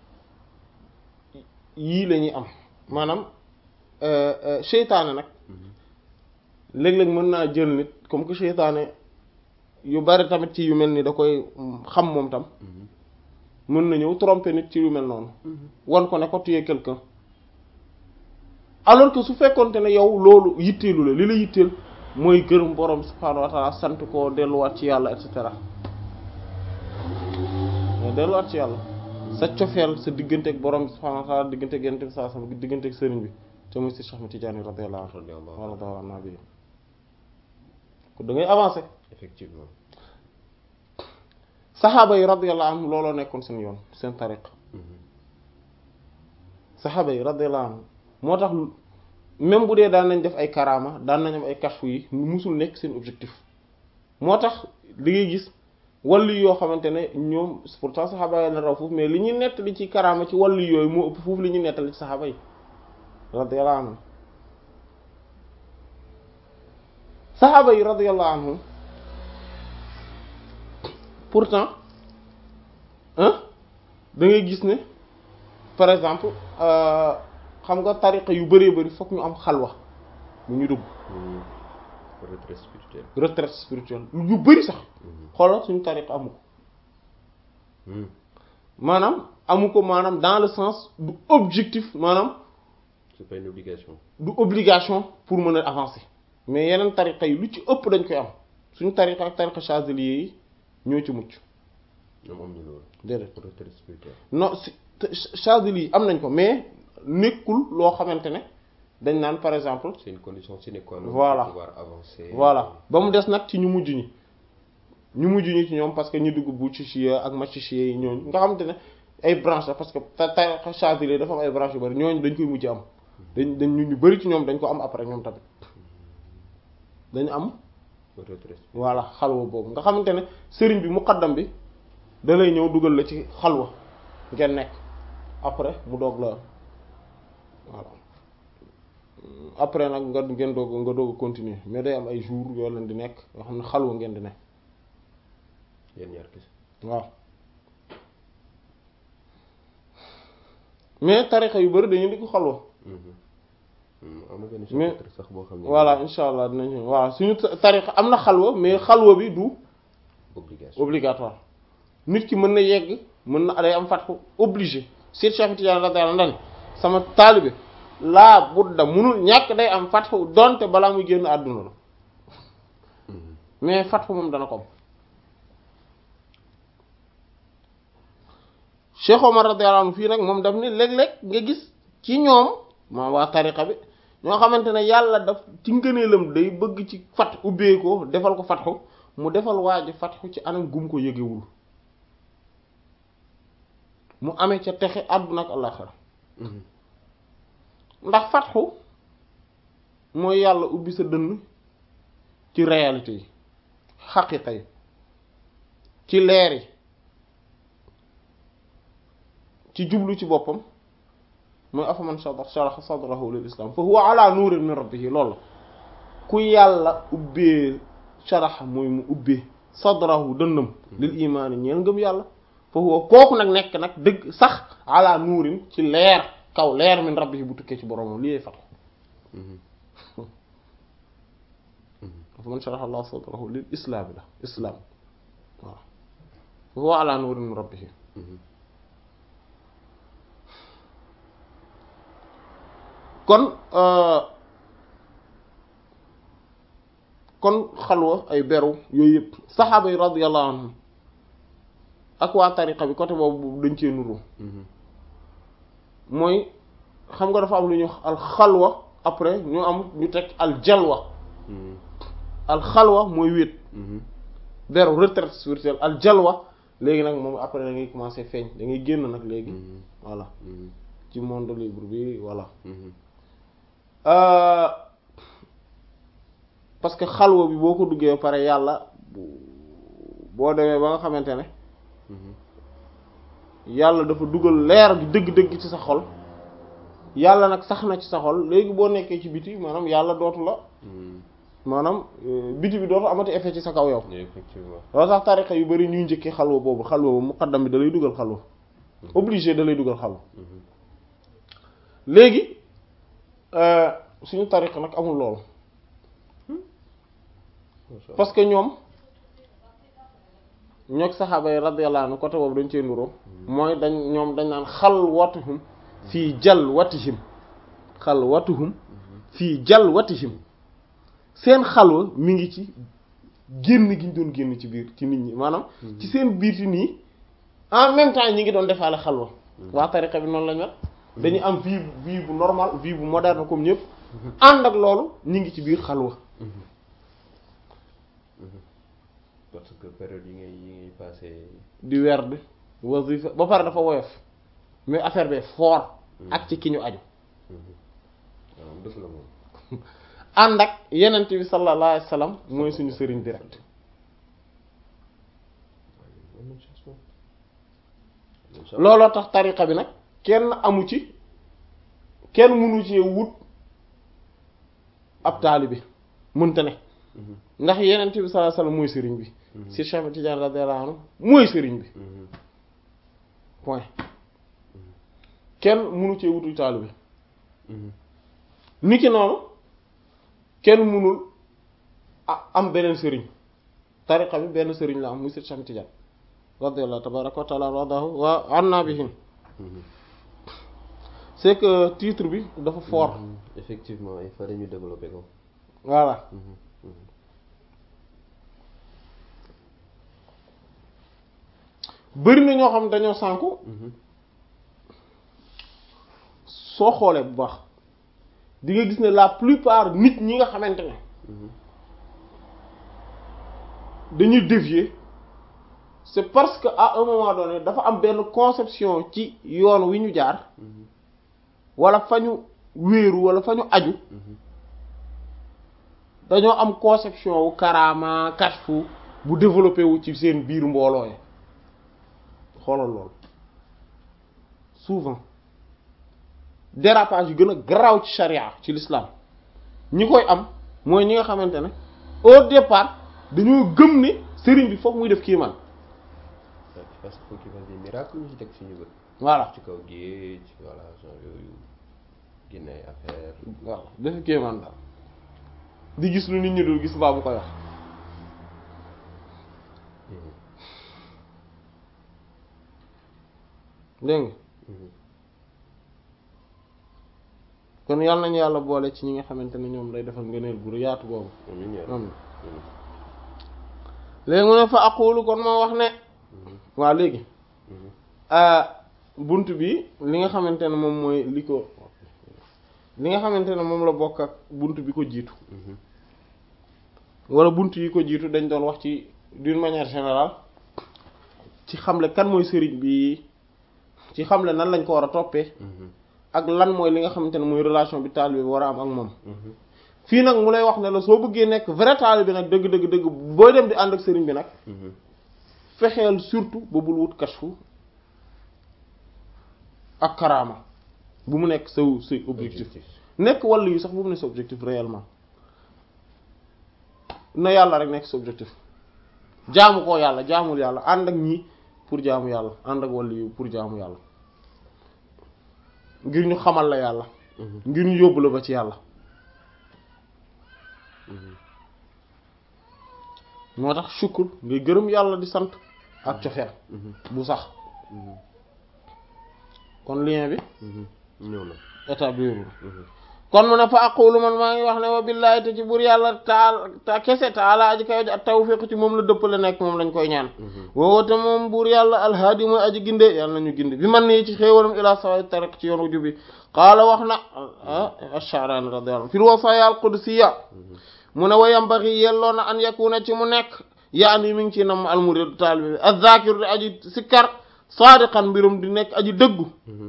Speaker 1: yii la ñuy am maanaam seytaane nag léeg-léeg mën naa jël nit comme que seytaane yu bari tamit ci yu mel ni da koy xam moom tam mën na ñëw tromper nit ci yu mel noonu wan ko ne ko tu es quelqu'un alors que su fekkonte ne yow loolu yitteelu la li la yitteel mooy gërëm borom subhaanahu wa ta'ala sant ko delluwaat ci yàlla et cetera mais delluwaat ci yàlla sa cofeel sa diggante ak borom subhaanahu wa ta'ala diggante ak yonent bi sallallahu alayhi wasallam diggante ak sëriñ bi te muy si Cheikh Ahmed Tidiane radiyallahu anhu wa radiyallahu anhu ko da ngay avancer
Speaker 2: effectivement
Speaker 1: saxaaba yi radiyallahu anhum looloo nekkoon seen yoon seen tariq saxaaba yi radiyallahu anhum moo tax même bu dee daan nañ def ay karaama daan nañ am ay kashfu yi musul nekk seen objectif moo tax li ngay gis wàllu yoo xamante ne ñoom pourtant saxaaba yi la raw foofu mais li ñuy nettali ci karaama ci wàllu yooyu moo ëpp foofu li ñuy nettali ci saxaaba yi radiyallahu anhum saxaaba yi radiyallahu anhum pourtant hein da ngay gis ne par exemple xam nga tariqa yu bëree bëri fokk ñu am xalwa mu ñu dugg
Speaker 2: retraite spirituelle
Speaker 1: retraite spirituelle yu bëri sax xoolal suñu tariqa amu ko maanaam amu ko maanaam dans le sens du objectif maanaam
Speaker 2: c'est pas une obligation
Speaker 1: du obligation pour mën a avancer mais yeneen tariqa yi lu ci ëpp dañ koy am suñu tariqa ak tariqa chazilier yi ñoo ci mucc
Speaker 2: ñoom am ñu loolu
Speaker 1: déedéet
Speaker 2: retraite spirituelle
Speaker 1: non si chazilier yi am nañ ko mais nekkul loo xamante ne dañ naan par exemple
Speaker 2: c'est une condition sine qua non
Speaker 1: voilà
Speaker 2: pour pouvoir avancer
Speaker 1: voilà ba mu des nag ci ñu mujj ñi ñu mujj ñi ci ñoom parce que ñu dugg Bouchachia ak Machichia yi ñooñu nga xamante ne ay branches la parce que tariqa chazilier dafa am ay branches yu bari ñooñu dañ koy mujj am dañ dañ ñu bari ci ñoom dañ ko am après ñoom tamit dañu am voilà xalwa boobu nga xamante ne sëriñ bi muqaddam bi da lay ñëw dugal la ci xalwa ngeen nekk après mu doog la voilà après nag nga ngeen doog nga doog a continuer mais day am ay jours yoo leen di nekk yoo xam ne xalwa ngeen di nekk
Speaker 2: yéen ñaar kese
Speaker 1: waaw mais tarixa yu bari dañu di ko xalwa
Speaker 2: am na benn
Speaker 1: mais
Speaker 2: chapitre sax boo xam ne
Speaker 1: voilà insha allah dinañ waaw suñu tarixa am na xalwa mais xalwa bi du
Speaker 2: obligation
Speaker 1: obligatoire nit ki mën na yegg mën na day am fatxu obligé Cheikh Cheikh Tidiane radiyallahu anhu sama taalibe laa budda munul ñàkk day am fatxu donte balaa muy génn àdduna la mais fatxu moom dana ko am Cheikh Omar radiyallahu anhu fii nag moom daf ni léeg-léeg nga gis ci ñoom maa waa tariqa bi ñoo xamante ne yàlla daf ci ngëneelam day bëgg ci fat ubbee ko defal ko fatxu mu defal waa ji fatxu ci anam gum ko yëgewul mu amee ca texe àdduna ak àllaxira ndax fatxu mooy yàlla ubbi sa dënn ci réalité yi xaqiqa yi ci leer yi ci jublu ci boppam mooy afaman sharaha sadrahu lil islam fa huwa ala nurin min rabbihi loolu la ku yàlla ubbee sharaha mooy mu ubbee sadrahu dënnam lil imaani ñeel ngëm yàlla fa huwa kooku nag nekk nag dëgg sax ala nuurin ci leer kaw leer min rabbihi bu tukkee ci boromam lii fatxu afaman sharaha allah sadrahu lil islaami la islam waaw fa huwa ala nurin min rabbihi kon kon xalwa ay beru yooyu yëpp saxaaba yi radiyallahu anhum ak waa tariqa bi côté boobu dañ cee nuru mooy xam nga dafa am lu ñuy wax al xalwa après ñu am ñu teg al jalwa al xalwa mooy wéet beru retraite spirituelle al jalwa léegi nag moom après da ngay commencer feeñ da ngay génn nag léegi voilà ci monde libre bi voilà parce que xalwa bi boo ko duggee ba pare yàlla boo demee ba nga xamante ne yàlla dafa dugal leer gi dëgg-dëgg ci sa xol yàlla nag sax na ci sa xol léegi boo nekkee ci biti maanaam yàlla dootu la maanaam biti bi dootu amati effet ci sa kaw yow.
Speaker 2: effectivement
Speaker 1: loolu sax tariqa yu bari ñuy njëkkee xalwa boobu xalwa boobu muqaddam bi da lay dugal xalwa obligé da lay dugal xalwa léegi suñu tariqa nag amul loolu parce que ñoom ñoog saxaaba yi radiyallahu anhu côté boobu dañ cee nuroo mooy dañ ñoom dañ naan xalwatuhum fii jalwatihim xalwatuhum fii jalwatihim seen xalwa mi ngi ci génn gi ñu doon génn ci biir ci nit ñi maanaam ci seen biir ci nii en même temps ñi ngi doon defaale xalwa waa tariqa bi noonu lañ mel dañuy am vie vie bu normal vie bu moderne comme ñëpp ànd ak loolu ñi ngi ci biir xalwa
Speaker 2: parce que période yi ngay yi ngay passé
Speaker 1: di werd wazifa ba pare dafa woyof mais affaire bi fort ak ci ki ñu aju
Speaker 2: waaw dëgg la moom
Speaker 1: ànd ak yenent bi sallallahu alayhi wa sallam mooy suñu sëriñ direct looloo tax tariqa bi nag kenn amu ci kenn mënu ci wut ab taalibe mënta ne ndax yenent bi sallallahu alayhi wa sallam mooy sëriñ bi si Cheikh Tidiane radiyallahu anhu mooy sëriñ bi point kenn mënu ci wutu taalibe niki noonu kenn mënul am beneen sëriñ tariqa bi benn sëriñ la am muy Cheikh Tidiane radiyallahu tabaraka wa taala radahu wa anna bihim c'est que titre bi dafa fort
Speaker 2: effectivement il fallait ñu développer ko
Speaker 1: voilà bëri na ñoo xam dañoo sànku soo xoolee bu baax di nga gis ne la plupart nit ñi nga xamante ne dañuy dévier c'est parce que à un moment donné dafa am benn conception ci yoon wi ñu jaar wala fa ñu wéeru wala fa ñu aju dañoo am conception wu karama kashfu bu développé wu ci seen biir mbooloo yi xoolal loolu souvent dérapage yu gën a garaaw ci charia ci l'islam ñi koy am mooy ñi nga xamante ne au départ dañoo gëm ne sëriñ bi foog muy def kiimaan
Speaker 2: parce que faut qu'il fasse des miracles ñu ci teg suñu bët
Speaker 1: voilà
Speaker 2: ci kaw géej voilà genre yooyu génne ay affaire
Speaker 1: waaw def kiimaan daal di gis lu nit ñi dul gis mbaa mu koy wax dégg nga kon yàlla nañu yàlla boole ci ñi nga xamante ne ñoom lay defal ngëneel gu yaatu boobu am léegi mu ne fa aqulu kon moo wax ne waaw léegi bunt bi li nga xamante ne moom mooy li ko li nga xamante ne moom la bokk ak bunt bi ko jiitu wala bunt yi ko jiitu dañ doon wax ci d'une manière générale ci xamle kan mooy sëriñ bi ci xamle nan lañ ko war a toppee ak lan mooy li nga xamante ne mooy relation bi taalibe bi war a am ak moom fii nag mu lay wax ne la soo bëggee nekk vrai taalibe bi nag dëgg dëgg dëgg booy dem di ànd ak sëriñ bi nag fexeel surtout ba bul wut kashfu ak karaama bu mu nekk sa sa objectif nekk wàllu yu sax bu mu nekk sa objectif réellement na yàlla rek nekk sa objectif jaamu koo yàlla jaamul yàlla ànd ak ñii pour jaamu yàlla ànd ak wàllu yu pour jaamu yàlla ngir ñu xamal la yàlla ngir ñu yóbbu la ba ci yàlla moo tax shukr ngay gërëm yàlla di sant ak cofeel bu sax kon lien bi
Speaker 2: ñëw na
Speaker 1: établir kon mu ne fa aqulu man maa ngi wax ne wa billahi te ci buur yàlla taal ta kese taala aji kaw ji ak tawfiq ci moom la dëppale nekk moom lañ koy ñaan woowote moom buur yàlla alhaadi mooy aji ginde yàlla nañu ginde bi man nii ci xéewalam ila sawa tariq ci yoon wu jubi qaala wax na ash-Sha'rani radiyallahu anhu fil wasaaya al-qudsiya mu ne wa yambaghi yelloo na an yakuna ci mu nekk yaani mi ngi ci nam al murid taalibe bi az-zakir di aji sikkar saadiqan mbirum di nekk aji dëggu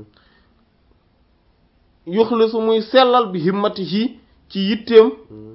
Speaker 1: yuxlisu muy sellal bi himmatihi ci yitteem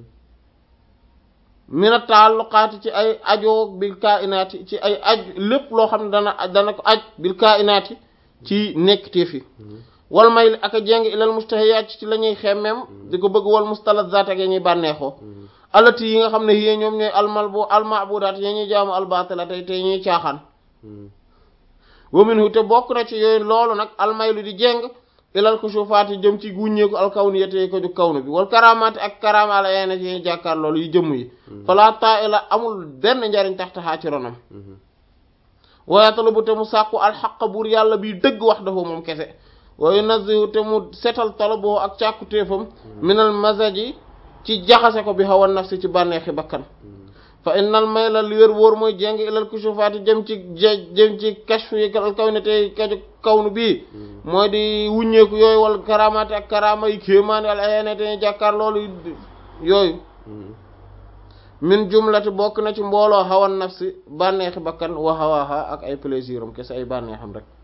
Speaker 1: mina taalluqaati ci ay ajoo bil kainaati ci ay aj lépp loo xam ne dana dana ko aj bil kainaati ci nekk téef yi wal may ak a jéng ilal mustahiyaat ci la ñuy xemmeem di ko bëgg wal mustalazzaat ak ya ñuy bànneexoo alati yi nga xam ne yée ñoom ñooy almal bu almabudaat ya ñuy jaamu albatila tey tey ñuy caaxaan wa minhu te bokk na ci yooyu loolu nag almaylu di jéng ilal kushufaati jëm ci guññeeku alkawniyati ko ju kawnu bi wal karamaati ak karama la yeena ci ñuy jàkkaar loolu yu jëmm yi fala ta'ila amul benn njariñ taxtaxaa ci ronam wayatalu bu te mu sàkku alxaq buur yàlla bi dëgg wax dafa moom kese wa yunazzihu te mu setal talaboo ak càkku téefam minal mazaji ci jaxase ko bi hawa nafsi ci bànneexi bakkan fa innal mayla li wér wóor mooy jéng ilal kushufaati jëm ci jëm ci kashfu yi al kawnité kaju kawnu bii mooy di wuññeeku yooyu wala karamaati ak karama yi kéemaani al ayanate jàkkaar loolu yooyu min jumlati bokk na ci mbooloo hawa nafsi bànneexi bakkan wa hawaha ak ay plaisir am kese ay bànneexam rek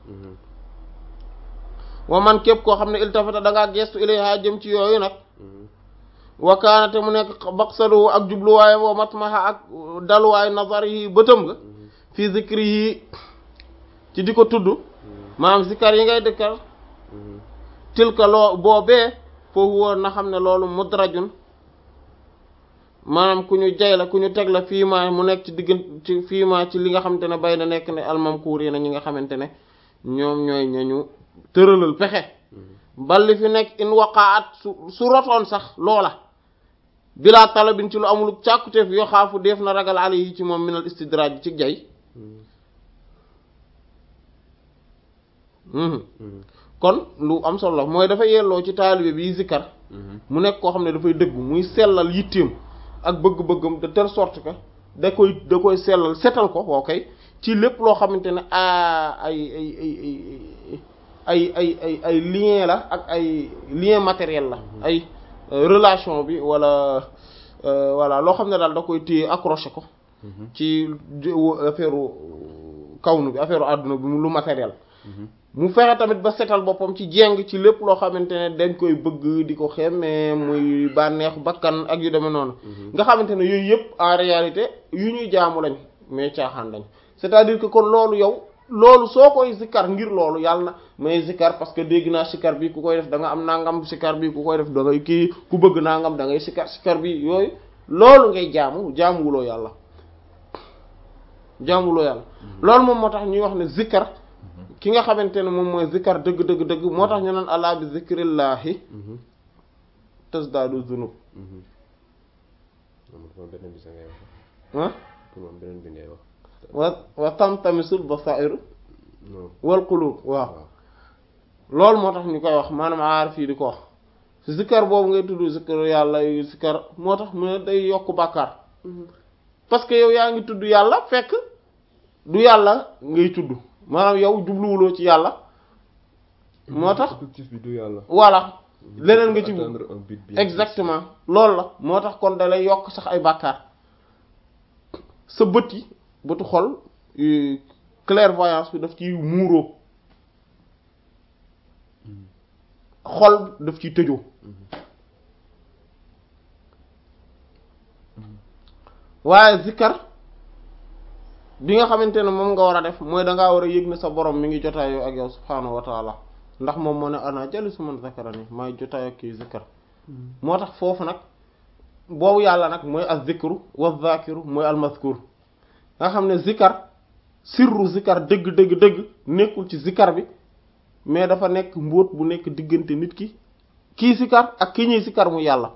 Speaker 1: wa man képp koo xam ne iltafata da ngaa gestu ilayha jëm ci yooyu nag wakaanate mu nekk baqsaduhu ak jubluwaay wa matmaha ak daluwaay nazar yi bëtam nga fi zikri yi ci di ko tudd maanaam zikar yi ngay dëkkal tilka loo boobee foofu woon na xam ne loolu mudrajun maanaam ku ñu jay la ku ñu teg la fii ma mu nekk ci diggan ci fii ma ci li nga xamante ne bay na nekk ne almamkuur yi na ñi nga xamante ne ñoom ñooy ñañu tëralal pexe balli fi nekk in waqaat su su rotoon sax loola bilaa talabin ci lu amul càkkuteef yoo xaafu def na ragal ali yi ci moom minal istidraaj bi ci jay kon lu am solo la mooy dafa yelloo ci taalibe bi zikkar mu nekk koo xam ne dafay dëggu muy sellal yitteem ak bëgg-bëggam de telle sorte que da koy da koy sellal setal ko ok ci lépp loo xamante ne ay ay ay ay ay ay ay lien la ak ay lien matériel la ay relation bi wala voilà loo xam ne daal da koy téye accroché ko ci affaire kawnu bi affaire àdduna bi lu matériel mu fexe tamit ba setal boppam ci jéng ci lépp loo xamante ne dañ koy bëgg di ko xemme muy bànneexu bakkan ak yu demee noonu nga xamante ne yooyu yëpp en réalité yu ñuy jaamu lañ mais caaxaan lañ c'est-à-dire que kon loolu yow loolu soo koy zikkar ngir loolu yàlla na may zikkar parce que dégg naa sikkar bi ku koy def da nga am nangam sikkar bi ku koy def da ngay kii ku bëgg nangam da ngay sikkar sikkar bi yooyu loolu ngay jaamu jaamuwuloo yàlla jaamuwuloo yàlla loolu moom moo tax ñuy wax ne zikkar ki nga xamante ne moom mooy zikkar dëgg dëgg dëgg moo tax ñu naan ala bi zikrillahi tasdaadu zunub ah wa wa tamtamisul basairu wal qulub waaw loolu moo tax ñu koy wax maanaam aar fii di ko wax si zikkar boobu ngay tudd zikkar yàlla yu zikkar moo tax mu ne day yokk bàkkaar parce que yow yaa ngi tudd yàlla fekk du yàlla ngay tudd maanaam yow jubluwuloo ci yàlla moo tax
Speaker 2: objectif bi du yàlla
Speaker 1: voilà leneen nga ci exactement loolu la moo tax kon da lay yokk sax ay bàkkaar sa bët yi bëtu xol clairvoyance bi daf ciy muuroo xol daf ciy tëjoo waaye zikkar bi nga xamante ne moom nga war a def mooy dangaa war a yëg ne sa borom mi ngi jotaayoo ak yow subhaanahu wa taala ndax moom moo ne ana jalisu man zakarani maay jotaayoo ak kii zikkar moo tax foofu nag boobu yàlla nag mooy az zikru wa zakiru mooy al mazkur nga xam ne zikkar sirru zikkar dëgg dëgg dëgg nekkul ci zikkar bi mais dafa nekk mbóot bu nekk diggante nit ki kii zikkar ak ki ñuy zikkar mu yàlla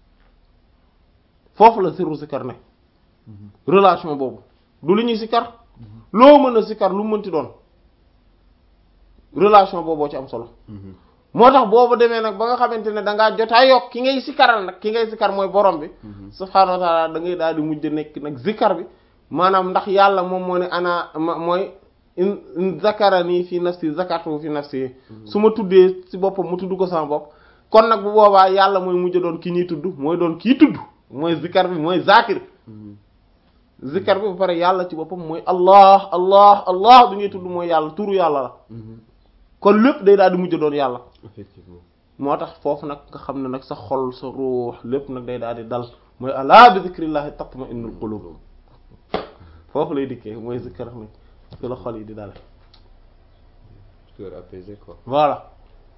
Speaker 1: foofu la sirru zikkar nekk relation boobu du lu ñuy zikkar loo mën a zikkar lu mënti doon relation booboo ci am solo moo tax boobu demee nag ba nga xamante ne dangaa jotaay yokk ki ngay zikkaral nag ki ngay zikkar mooy borom bi subhaanahu wa ta'ala da ngay daal di mujj nekk nag zikkar bi maanaam ndax yàlla moom moo ne ana mooy in zakarani fi nafsi zakartu fi nafsi su ma tuddee ci boppam mu tudd ko sama bopp kon nag bu boobaa yàlla mooy mujj doon ki ñuy tudd mooy doon kii tudd mooy zikkar bi mooy zakir zikkar bi ba pare yàlla ci boppam mooy allah allah allah bi ngay tudd mooy yàlla turu yàlla la kon lépp day daal di mujj doon yàlla
Speaker 2: effectivement
Speaker 1: moo tax foofu nag nga xam ne nag sa xol sa ruux lépp nag day daal di dal mooy ala bi zikrillahi tatma'innul qulub foofu lay dikkee mooy zikkar nag fi la xol yi di dale
Speaker 2: cœur apaisé quoi.
Speaker 1: voilà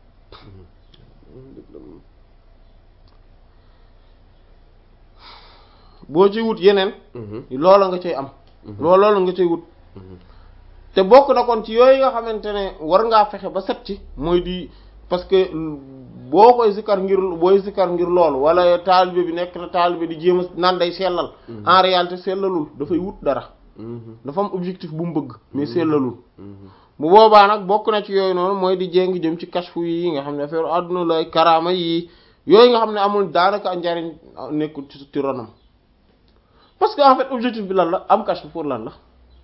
Speaker 1: boo ci wut yeneen loola nga cay am loolu loolu nga cay wut te bokk na kon ci yooyu nga xamante ne war ngaa fexe ba set ci mooy di parce que boo koy zikkar ngir booy zikkar ngir loolu wala taalibe bi nekk na taalibe di jéem a naan day sellal en réalité sellalul dafay wut dara dafa am objectif bu mu bëgg mais sellalul bu boobaa nag bokk na ci yooyu noonu mooy di jéng jëm ci kashfu yi nga xam ne affaire àdduna lay karaama yi yooyu nga xam ne amul daanaka njariñ nekkul ci ci ronam parce que en fait objectif bi lan la am kashfu pour lan la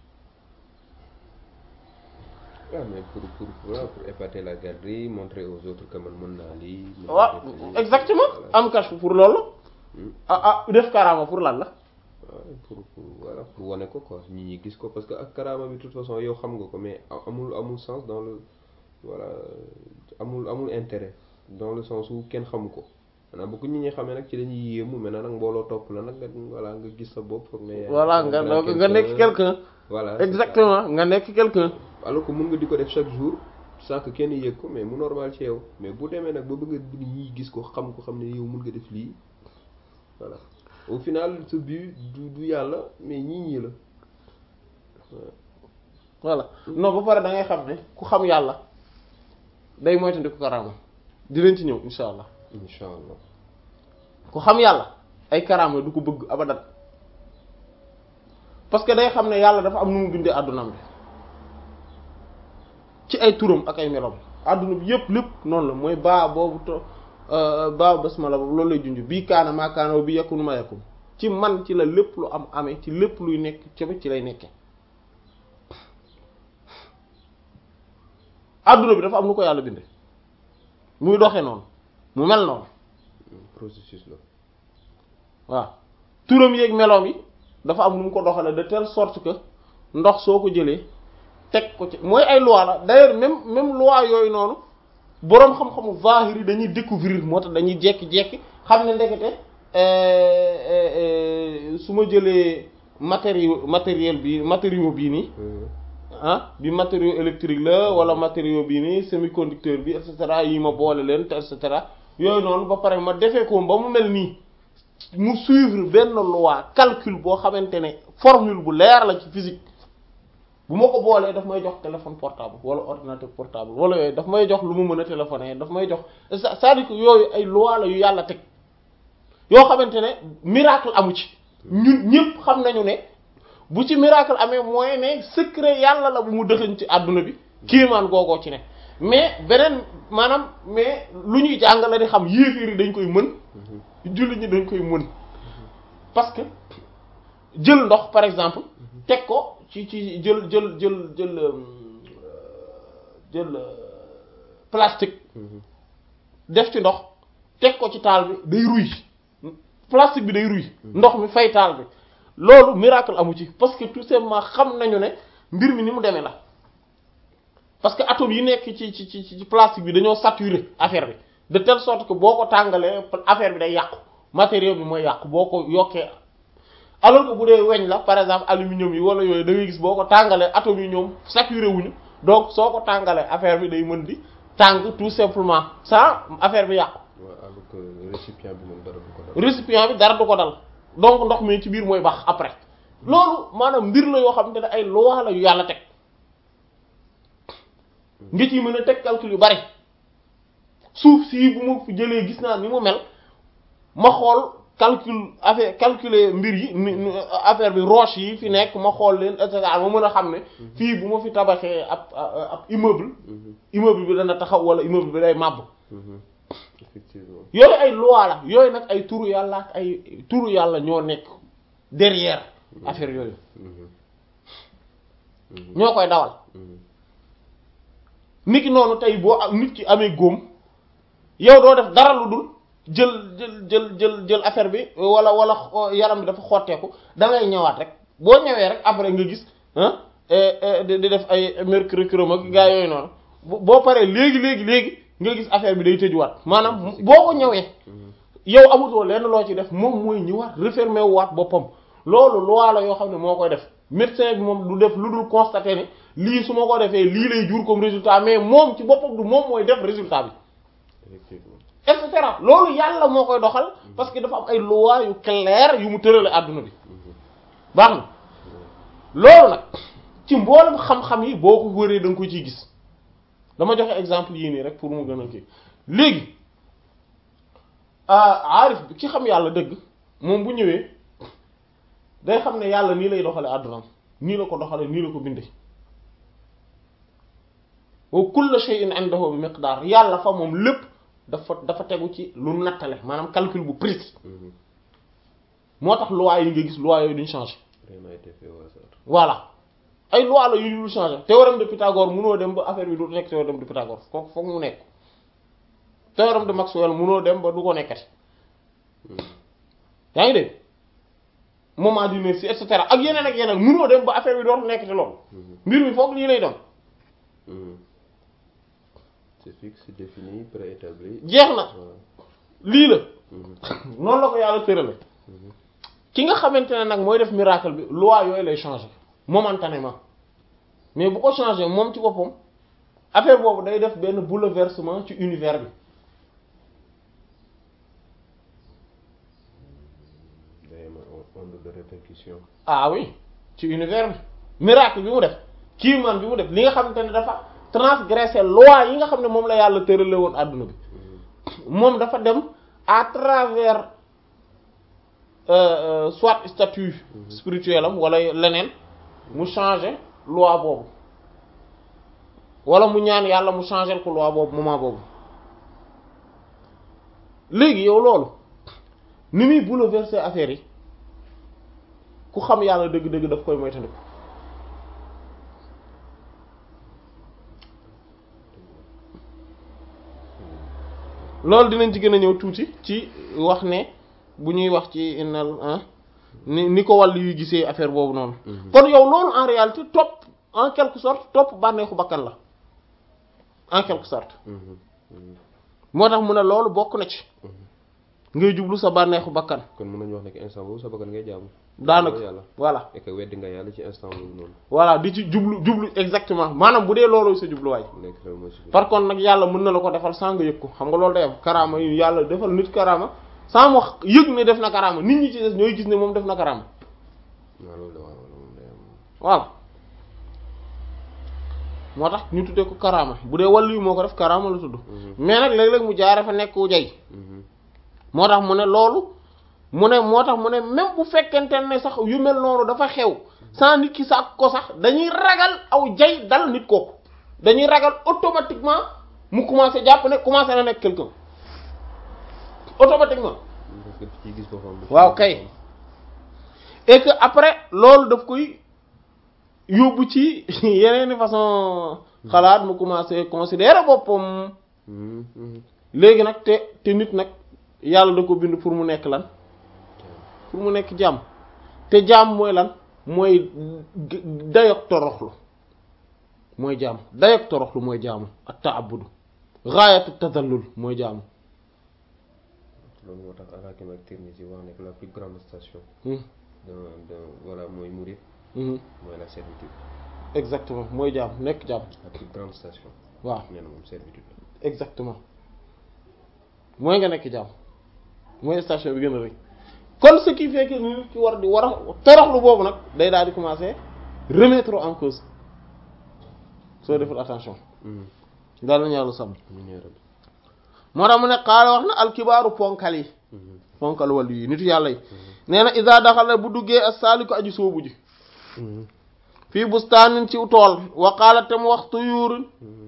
Speaker 2: ah mais pour pour pour pour épater la galerie montrer aux autres que man mën naa lii.
Speaker 1: waaw exactement am kashfu pour loolu ah ah def karaama pour lan la
Speaker 2: pour pour voilà pour wane ko quoi nit ñi gis ko parce que ak karaama bi de toute façon yow xam nga ko mais amul amul sens dans le voilà amul amul intérêt dans le sens où kenn xamu ko maanaam bu ko nit ñi xamee nag ci dañuy yéemu maintenant nag mbooloo topp la nag nga voilà nga gis sa bopp foog ne.
Speaker 1: voilà nga nga nekk quelqu'un.
Speaker 2: voilà
Speaker 1: exactement nga nekk quelqu'un.
Speaker 2: alors que mën nga di ko def chaque jour sans que kenn yëg ko mais mu normal ci yow mais bu demee nag ba bëgg a ñi gis ko xam ko xam ne yow mën nga def lii voilà. au final ce but du du yàlla mais ñii ñii la
Speaker 1: voilà non ba pare da ngay xam ne ku xam yàlla day moytandi ko karaama dinañ ci ñëw insha allah
Speaker 2: insha allah
Speaker 1: ku xam yàlla ay karaama du ko bëgg abadan parce que day xam ne yàlla dafa am nu mu bindee àddunaam bi ci ay turam ak ay melom àdduna bi yépp lépp noonu la mooy baa boobu to baaw basmala boobu loolu lay junj bii kaana maa kaana bi yakunu ma yakun ci man ci la lépp lu am amee ci lépp luy nekk ci ci lay nekke adduna bi dafa am nu ko yàlla binde muy doxe noonu mu mel noonu
Speaker 2: processus la
Speaker 1: waaw turam yeeg meloom yi dafa am nu mu ko doxale de telle sorte que ndox soo ko jëlee teg ko ci mooy ay loi la d'ailleurs même même loi yooyu noonu boroom xam-xamu zahiri dañuy découvrir moo tax dañuy jekki-jekki xam ne ndekete su ma jëlee matériau matériel bi matériau bii nii ah bi matériau électrique la wala matériau bii nii semi-conducteur bi et cetera yi ma boole leen te et cetera yooyu noonu ba pare ma defee ko ba mu mel nii mu suivre benn loi calcul boo xamante ne formule bu leer la ci physique bu ma ko boolee daf may jox téléphone portable wala ordinateur portable wala yooyu daf may jox lu mu mën a téléphoner daf may jox c'est-à-dire que yooyu ay loi la yu yàlla teg yoo xamante ne miracle amu ci ñun ñëpp xam nañu ne bu ci miracle amee mooy ne secret yàlla la bu mu dëxëñ ci àdduna bi kéemaan googoo ci ne mais beneen maanaam mais lu ñuy jàng la di xam yéeféer yi dañ koy mën jullit ñi dañ koy mën parce que jël ndox par exemple teg ko ci ci jël jël jël jël jël plastique def ci ndox teg ko ci taal bi day ruy plastique bi day ruy ndox mi fay taal bi loolu miracle amu ci parce que tout simplement xam nañu ne mbir mi ni mu demee la parce que atome yi nekk ci ci ci ci plastique bi dañoo saturé affaire bi de telle sorte que boo ko tàngalee affaire bi day yàqu matériau bi mooy yàqu boo ko yokkee alors que bu dee weñ la par exemple aluminium yi wala yooyu da ngay gis boo ko tàngalee atomes yi ñoom saturé wuñu donc soo ko tàngalee affaire bi day mën di tàng tout simplement sans affaire bi yàqu.
Speaker 2: waaw alors que récipient bi moom dara du ko dal.
Speaker 1: récipient bi dara du ko dal donc ndox mi ci biir mooy bax après loolu maanaam mbir la yoo xamante ne ay loi la yu yàlla teg nga ciy mën a teg calcul yu bari suuf si bu ma fi jëlee gis naa ni mu mel ma xool. calcul affaire calculer mbir yi affaire bi roche yi fi nekk ma xool leen et cetera ma mën a xam ne fii bu ma fi tabaxee ab ab immeuble immeuble bi dana taxaw wala immeuble bi day màbb
Speaker 2: effectivement
Speaker 1: yooyu ay loi la yooyu nag ay turu yàlla ak ay turu yàlla ñoo nekk derrière affaire yooyu ñoo koy dawal nit ki noonu tey boo nit ki amee góom yow doo def dara lu dul jël jël jël jël jël affaire bi wala wala yaram bi dafa xotteeku da ngay ñëwaat rek boo ñëwee rek après nga gis ah di def ay mercurochrome ak gaa yooyu noonu boo paree léegi léegi léegi nga gis affaire bi day tëjuwaat maanaam boo ko ñëwee yow amutoo lenn loo ci def moom mooy ñëwaat refermer waat boppam loolu loi la yoo xam ne moo koy def médecin bi moom du def lu dul constater ne lii su ma ko defee lii lay jur comme résultat mais moom ci boppam du moom mooy def résultat bi
Speaker 2: effectivement
Speaker 1: et cetera loolu yàlla moo koy doxal parce que dafa am ay loi yu clair yu mu tërale àdduna bi baax na loolu nag ci mboolem xam-xam yi boo ko wëree da nga ko ciy gis dama joxe exemple yii nii rek pour mu gën a kii léegi aarif bi ki xam yàlla dëgg moom bu ñëwee day xam ne yàlla nii lay doxale àddunaam nii la ko doxale nii la ko bindee wa kullu shay'in 'indahu bi miqdaar yàlla fa moom lépp dafa dafa tegu ci lu nattale maanaam calcul bu précis moo tax loi yi nga gis loi yooyu duñ changer
Speaker 2: rien n'a été fait au hasard.
Speaker 1: voilà ay loi la yu dul changer théorème de Pythagore munoo dem ba affaire bi du nekk théorème de Pythagore kooku foog mu nekk théorème de Maxwell munoo dem ba du ko nekkati yaa ngi dégg moment d'inertie et cetera ak yeneen ak yeneen munoo dem ba affaire bi dootu nekkati loolu mbir mi foog lii lay doon
Speaker 2: c'est fixe, c'est défini, préétabli.
Speaker 1: jeex na lii la noonu la ko yàlla tërale ki nga xamante ne nag mooy def miracle bi loi yooyu lay changer momentanément mais bu ko changer moom ci boppam affaire boobu day def benn bouleversement ci univers bi
Speaker 2: day am onde de répercussion.
Speaker 1: ah oui ci univers bi miracle bi mu def kii man bi mu def li nga xamante ne dafa transgresser loi yi nga xam ne moom la yàlla tërale woon àdduna bi moom dafa dem à travers euh, soit statut spirituel am wala leneen mu changer loi boobu wala mu ñaan yàlla mu changer ko loi boobu moment boobu léegi yow loolu ni muy bouleverser affaire yi ku xam yàlla dëgg-dëgg daf koy moytandiku loolu dinañ ci gën a ñëw tuuti ci wax ne bu ñuy wax ci innal ni ni ko wàll yuy gisee affaire boobu noonu kon yow loolu en réalité topp en quelque sorte topp bànneexu bakkan la en quelque sorte moo tax mu ne loolu bokk na ci ngay jublu sa bànneexu bakkan
Speaker 2: kon mën nañu wax ne que instant boobu sa bakkan ngay jaamu
Speaker 1: daanaka
Speaker 2: yàlla
Speaker 1: voilà
Speaker 2: et que weddi nga yàlla ci instant boobu noonu
Speaker 1: voilà di ci jublu jublu exactement maanaam bu dee looloo sa jubluwaay
Speaker 2: nekk loolu moo ci
Speaker 1: par contre nag yàlla mën na la ko defal sans nga yëg ko xam nga loolu day am karaama yu yàlla defal nit karaama sans mu wax yëg ne def na karaama nit ñi ci des ñooy gis ne moom def na karaama
Speaker 2: waaw loolu la waaw loolu moom day am
Speaker 1: voilà moo tax ñu tuddee ko karaama bu dee wàllu yu moo ko def karaama la tudd mais nag léeg-léeg mu jaare fa nekk wu jay moo tax mu ne loolu mu ne moo tax mu ne même bu fekkente ne sax yu mel noonu dafa xew sans nit ki sax ko sax dañuy ragal aw jay dal nit kooku dañuy ragal automatiquement mu commencé jàpp ne commencé na nekk quelqu'un automatiquement
Speaker 2: parce que ci gis boppam
Speaker 1: waaw kay et que après loolu daf koy yóbbu ci yeneeni façon xalaat mu commencé considérer boppam léegi nag te te nit nag yàlla da ko bind pour mu nekk lan pour mu nekk jaam te jaam mooy lan mooy dayok toroxlu mooy jaam dayok toroxlu mooy jaamu at ta'abbudu ghayatu tadallul mooy jaamu
Speaker 2: loolu moo tax Al-Hakim ak Tirmizi wax ne que la plus grande station de de voilà mooy murid mooy la servitude
Speaker 1: exactement mooy jaam nekk jaam
Speaker 2: la plus grande station
Speaker 1: waaw
Speaker 2: nee na moom servitude
Speaker 1: exactement mooy nga nekk jaam mooy station bi gën a rëy kon ce qui fait que nit ki war di war a toroxlu boobu nag day daal di commencer remettre en cause soo deful attention daal la ñaalu sàmm moo tax mu ne xaala wax na alkibaaru ponkal yi ponkal wàllu yi nitu yàlla yi nee na isa daxala bu duggee as-saaliku aji soobu ji fii bustaanin ci tool wa qaala te mu wax tuyuurun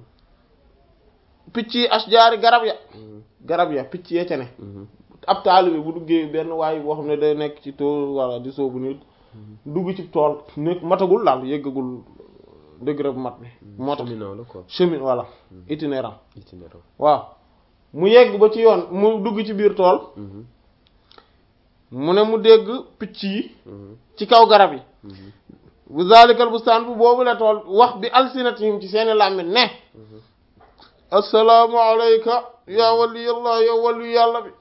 Speaker 1: picc yi ashjaari garab ya garab ya picc ya ca ne ab taalibe bu duggee benn waay boo xam ne day nekk ci tool walla di soobu nit dugg ci tool nekk matagul daal yëggagul degré bu mat bi moo tax chemin voilà itinérant
Speaker 2: itinérant
Speaker 1: waaw mu yegg ba ci yoon mu dugg ci biir tool mu ne mu dégg picc yi ci kaw garab yi bu zalikal bustaan bu boobu la tool wax bi alsinatihim ci seeni làmmiñ ne assalaamu alayka yaa waliyallah yow waliyu yàlla bi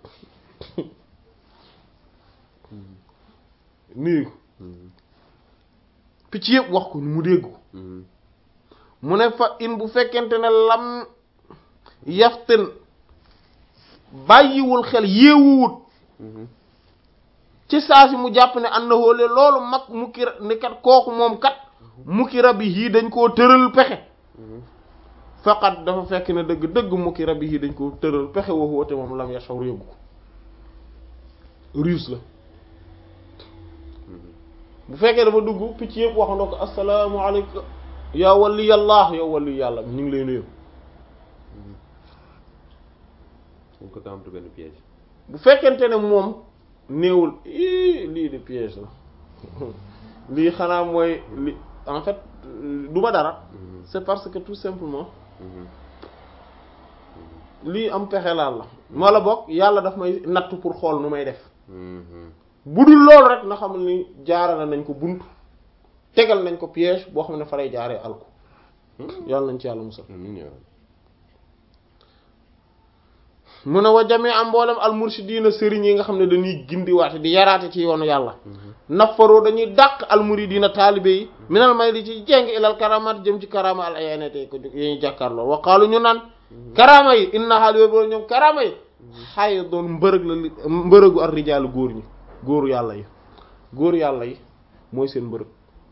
Speaker 1: nuyu picc yëpp wax ko mu dégg ko mu ne fa in bu fekkente ne lam yaftin bàyyiwul xel yéewuwut ci saa si mu jàpp ne ànd na xoole loolu mag mukki ne kat kooku moom kat mukki rab yi dañ koo tëral pexe faqat dafa fekk ne dëgg dëgg mukki rab yi dañ koo tëral pexe woo woote moom lam yashawr yëggu ko ruus la bu fekkee dafa dugg picc yëpp waxandoo ko assalaamu alayka yaa wali yàlla yow wali yàlla ñu ngi lay nuyu.
Speaker 2: dañ ko tàmbali benn piège.
Speaker 1: bu fekkente ne moom néewul ii lii de piège la lii xanaa mooy li en fait du ma dara. c'est parce que tout simplement lii am pexe laal la. moo la bokk yàlla daf may natt pour xool nu may def. bu dul loolu rek na xam ni jaarale nañ ko bunt tegal nañ ko piège boo xam ne fa lay jaaree alko yàlla nañ ci yàlla musal mu ne wa jamee am mboolem al mursidiina sëriñ yi nga xam ne dañuy gindiwaate di yaraate ci yoonu yàlla nafaroo dañuy dàq al muridiina taalibe yi minal may li ci jeng ilal karamaat jëm ci karama al ayaanate ko yéñu jàkkaarloo wa qaalu ñu naan karama yi inna xaal yooyu boo ñoom karama yi xay doon mbërëg la li mbërëgu ar rijaalu góor ñi góoru yàlla yi góor yàlla yi mooy seen mbërëg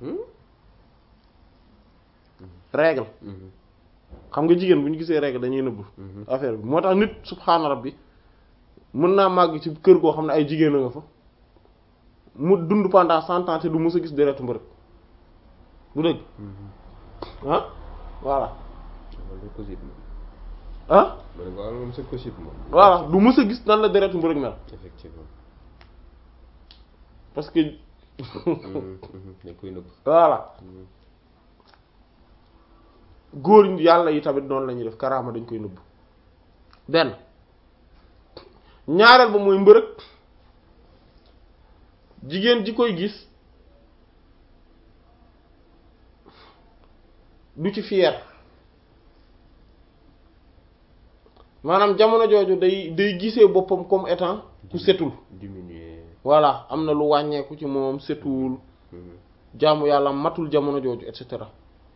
Speaker 1: règle xam nga jigéen bu ñu gisee règle dañuy nëbb affaire bi moo tax nit subhaana rabbi mën naa màgg ci kër goo xam ne ay jigéen a nga fa mu dund pendant cent ans te du mës a gis deretu mbërëg du dëgg ah voilà ah voilà du mës a gis nan la deretu mbërëg mel
Speaker 2: effectivement
Speaker 1: parce que
Speaker 2: dañ koy nëbb
Speaker 1: voilà góor yàlla yi tamit noonu la ñuy def karaama dañ koy nëbb benn ñaareel ba mooy mbërëg jigéen ji koy gis du ci fier maanaam jamono jooju day day gisee boppam comme étant ku setul
Speaker 2: diminuer
Speaker 1: voilà am na lu wàññeeku ci moom setul jaamu yàlla matul jamono jooju et cetera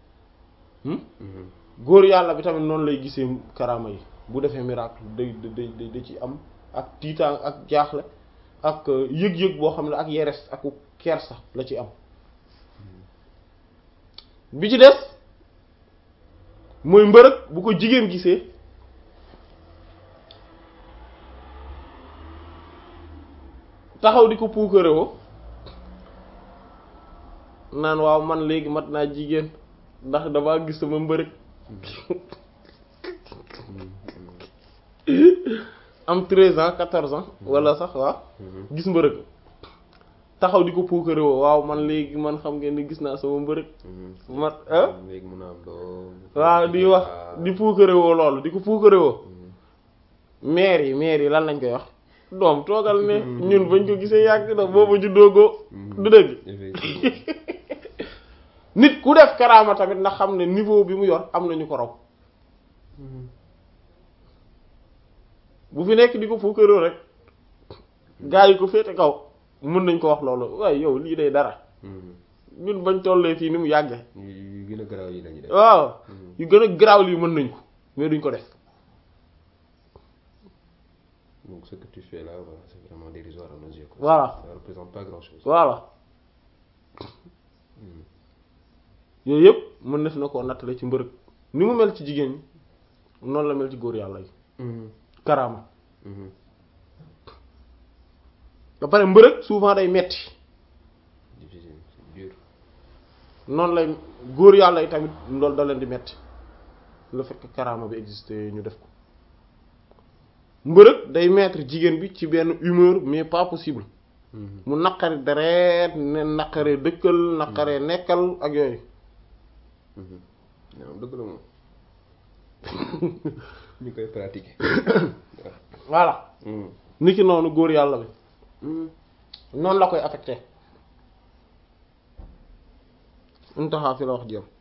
Speaker 1: góor yàlla bi tamit noonu lay gisee karaama yi bu defee miracle day day da ci am ak tiitaan ak jaaxle ak yëg-yëg boo xam ne ak yeres ak kersa la ci am bi ci des mooy mbërëg bu ko jigéen gisee taxaw di ko puukarewoo naan waaw man léegi mat naa jigéen ndax damaa gis sama mbërëg am treize ans quatorze ans wala sax waaw gis mbërëg taxaw di ko puukare woo waaw man léegi man xam ngeen ni gis naa sama mbërëg mat ah
Speaker 2: léegi mun a am doom
Speaker 1: waaw di wax di puukare woo loolu di ko puukare woo maire yi maire yi lan lañ koy wax doom toogal ne ñun bañ ko gisee yàgg na booba juddoogoo du dëgg nit ku def karaama tamit ndax xam ne niveau bi mu yor am na ñu ko raw bu fi nekk di ko puukaroo rek gaa yi ko féete kaw mën nañ ko wax loolu waaye yow lii day dara ñun bañ tollee fii ni mu yàgg
Speaker 2: yu gën a garaaw yi lañu def
Speaker 1: waaw yu gën a garaaw lii mën nañ ko mais duñ ko def
Speaker 2: donc ce que tu fais là voilà c'est vraiment dérisoire à nos yeux quoi.
Speaker 1: Voilà.
Speaker 2: Ça représente pas grand chose.
Speaker 1: Voilà yooyu yëpp mën na fi na koo nattale ci mbërëg ni mu mel ci jigéen ñi noonu la mel ci góor yàlla yi karaama ba pare mbërëg souvent day metti
Speaker 2: difficile c'est dur
Speaker 1: noonu lay góor yàlla yi tamit loolu da leen di metti le fait que karaama bi existe ñu def ko mbërëg day mettre jigéen bi ci benn humeur mais pas possible mu naqari deret ne naqaree dëkkal naqaree nekkal ak yooyu
Speaker 2: waaw dëgg la moom ñu koy pratiquer
Speaker 1: voilà ni ki noonu góor yàlla bi noonu la koy affecté intaha fi la wax jëm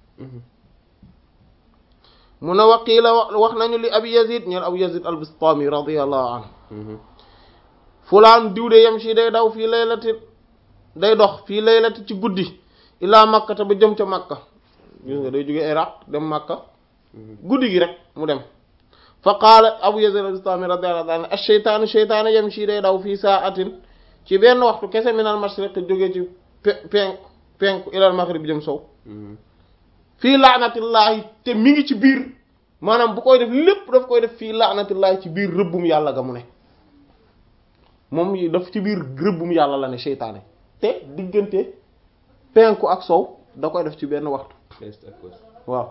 Speaker 1: mu ne waqiila wax nañu li abi yazid ñeel abu yazid al-Bistami radiyallahu anhu fulaan diw de yam si day daw fii laylati day dox fii laylati ci guddi ilaa Makka te ba jëm ca Makka gis nga day jóge Iraq dem Makka guddi gi rek mu dem fa qaala Abu Yazid al-Bistami radiyallahu anhu ash-shaytaanu shaytaanu yamshi day daw fii sa'atin ci benn waxtu kese min al-mashriq jóge ci penk penku ilal maghrib jëm sow fii laanatillahi te mi ngi ci biir maanaam bu koy def lépp daf koy def fii laanatillahi ci biir rëbbum yàlla ga mu ne moom yi daf ci biir rëbbum yàlla la ne seytaane te diggante penku ak sow da koy def ci benn waxtu waaw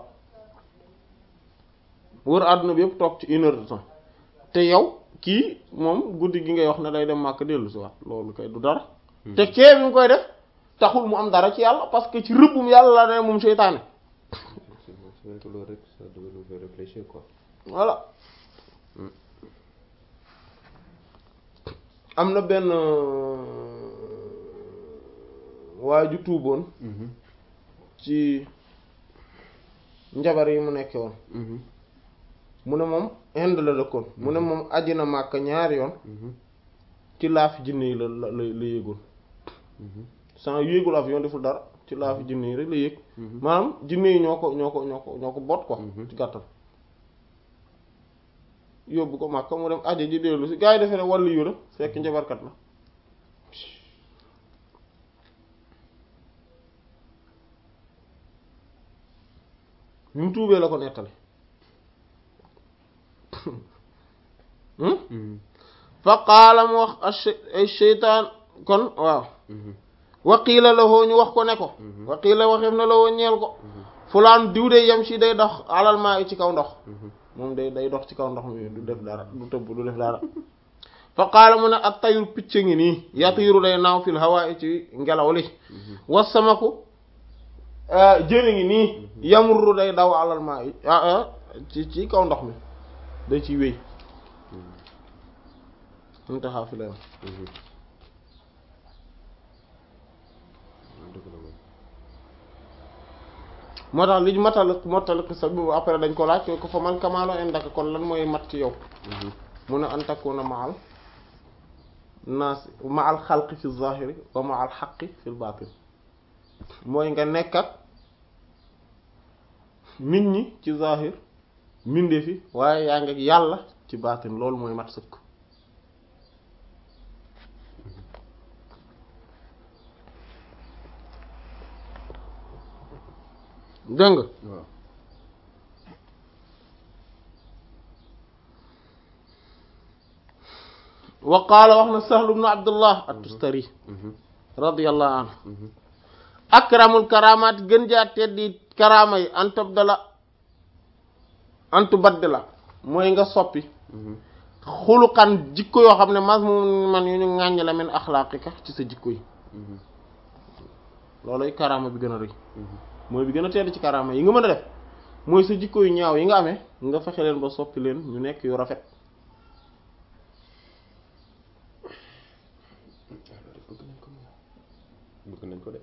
Speaker 1: wër àdduna bi yëpp toog ci une heure de temps te yow kii moom guddi gi ngay wax ne day dem màkk dellu si waat loolu kay du dara te kee bi mu koy def taxul mu am dara ci yàlla parce que ci rëbbum yàlla la ne moom seytaane voilà am na benn waaye ju tuuboon ci njabar yi mu nekke woon mu ne moom Inde la dëkkoon mu ne moom aji na màkk ñaari yoon ci laafi jinne yi la la la yéegoon sans yéegul avion deful dara ci laafi jinne yi rek la yéeg maanaam jinne yi ñoo ko ñoo ko ñoo ko ñoo ko bot quoi ci gàttal yóbbu ko màkk mu dem aji ji dellu si gars yi defee ne wàllu yu la fekk njabarkat la bi mu tuubee la ko nettali fa qaala mu wax ay sheytaan kon waaw waqiila la hoo ñu wax ko ne ko waqiila waxeef na la hoo ñeel ko fulaan diw de yam si day dox alal maa ci kaw ndox moom day day dox ci kaw ndox mi du def dara du tëbb du def dara fa qaala mu ne at tayru picc ngi nii yatiiru day naaw fil hawaa ci ngelaw li wasamaku jëne ngi nii yamurru day daw alal maa yi ci ci kaw ndox mi day ciy wéy mu taxaw fi la yam moo tax li matal mottali xisa bi après dañ ko laaj ko fa man kamaalo indaka kon lan mooy mat ci yow mu ne an takuna ma'al naas ma'al xalqi fi zahiri wa ma'al xaqi fi batin mooy nga nekk ak nit ñi ci zahir mindee fi waaye yaa ngi ak yàlla ci baatin loolu mooy mat sëkk dégg nga wa qaala wax na Sahl ibn Abdullah at-Tustari radiyallahu anhu akramul karamaat gën jaa teddi karaama yi an tabdala an tubaddala mooy nga soppi xuluqan jikko yoo xam ne mas mu man yu ñu ŋàññ la min axlaaqika ci sa jikko yi looluy karaama bi gën a rëy mooy bi gën a tedd ci karaama yi nga mën a def mooy sa jikko yu ñaaw yi nga amee nga fexe leen ba soppi leen ñu nekk yu rafet
Speaker 2: bëgg nañ ko de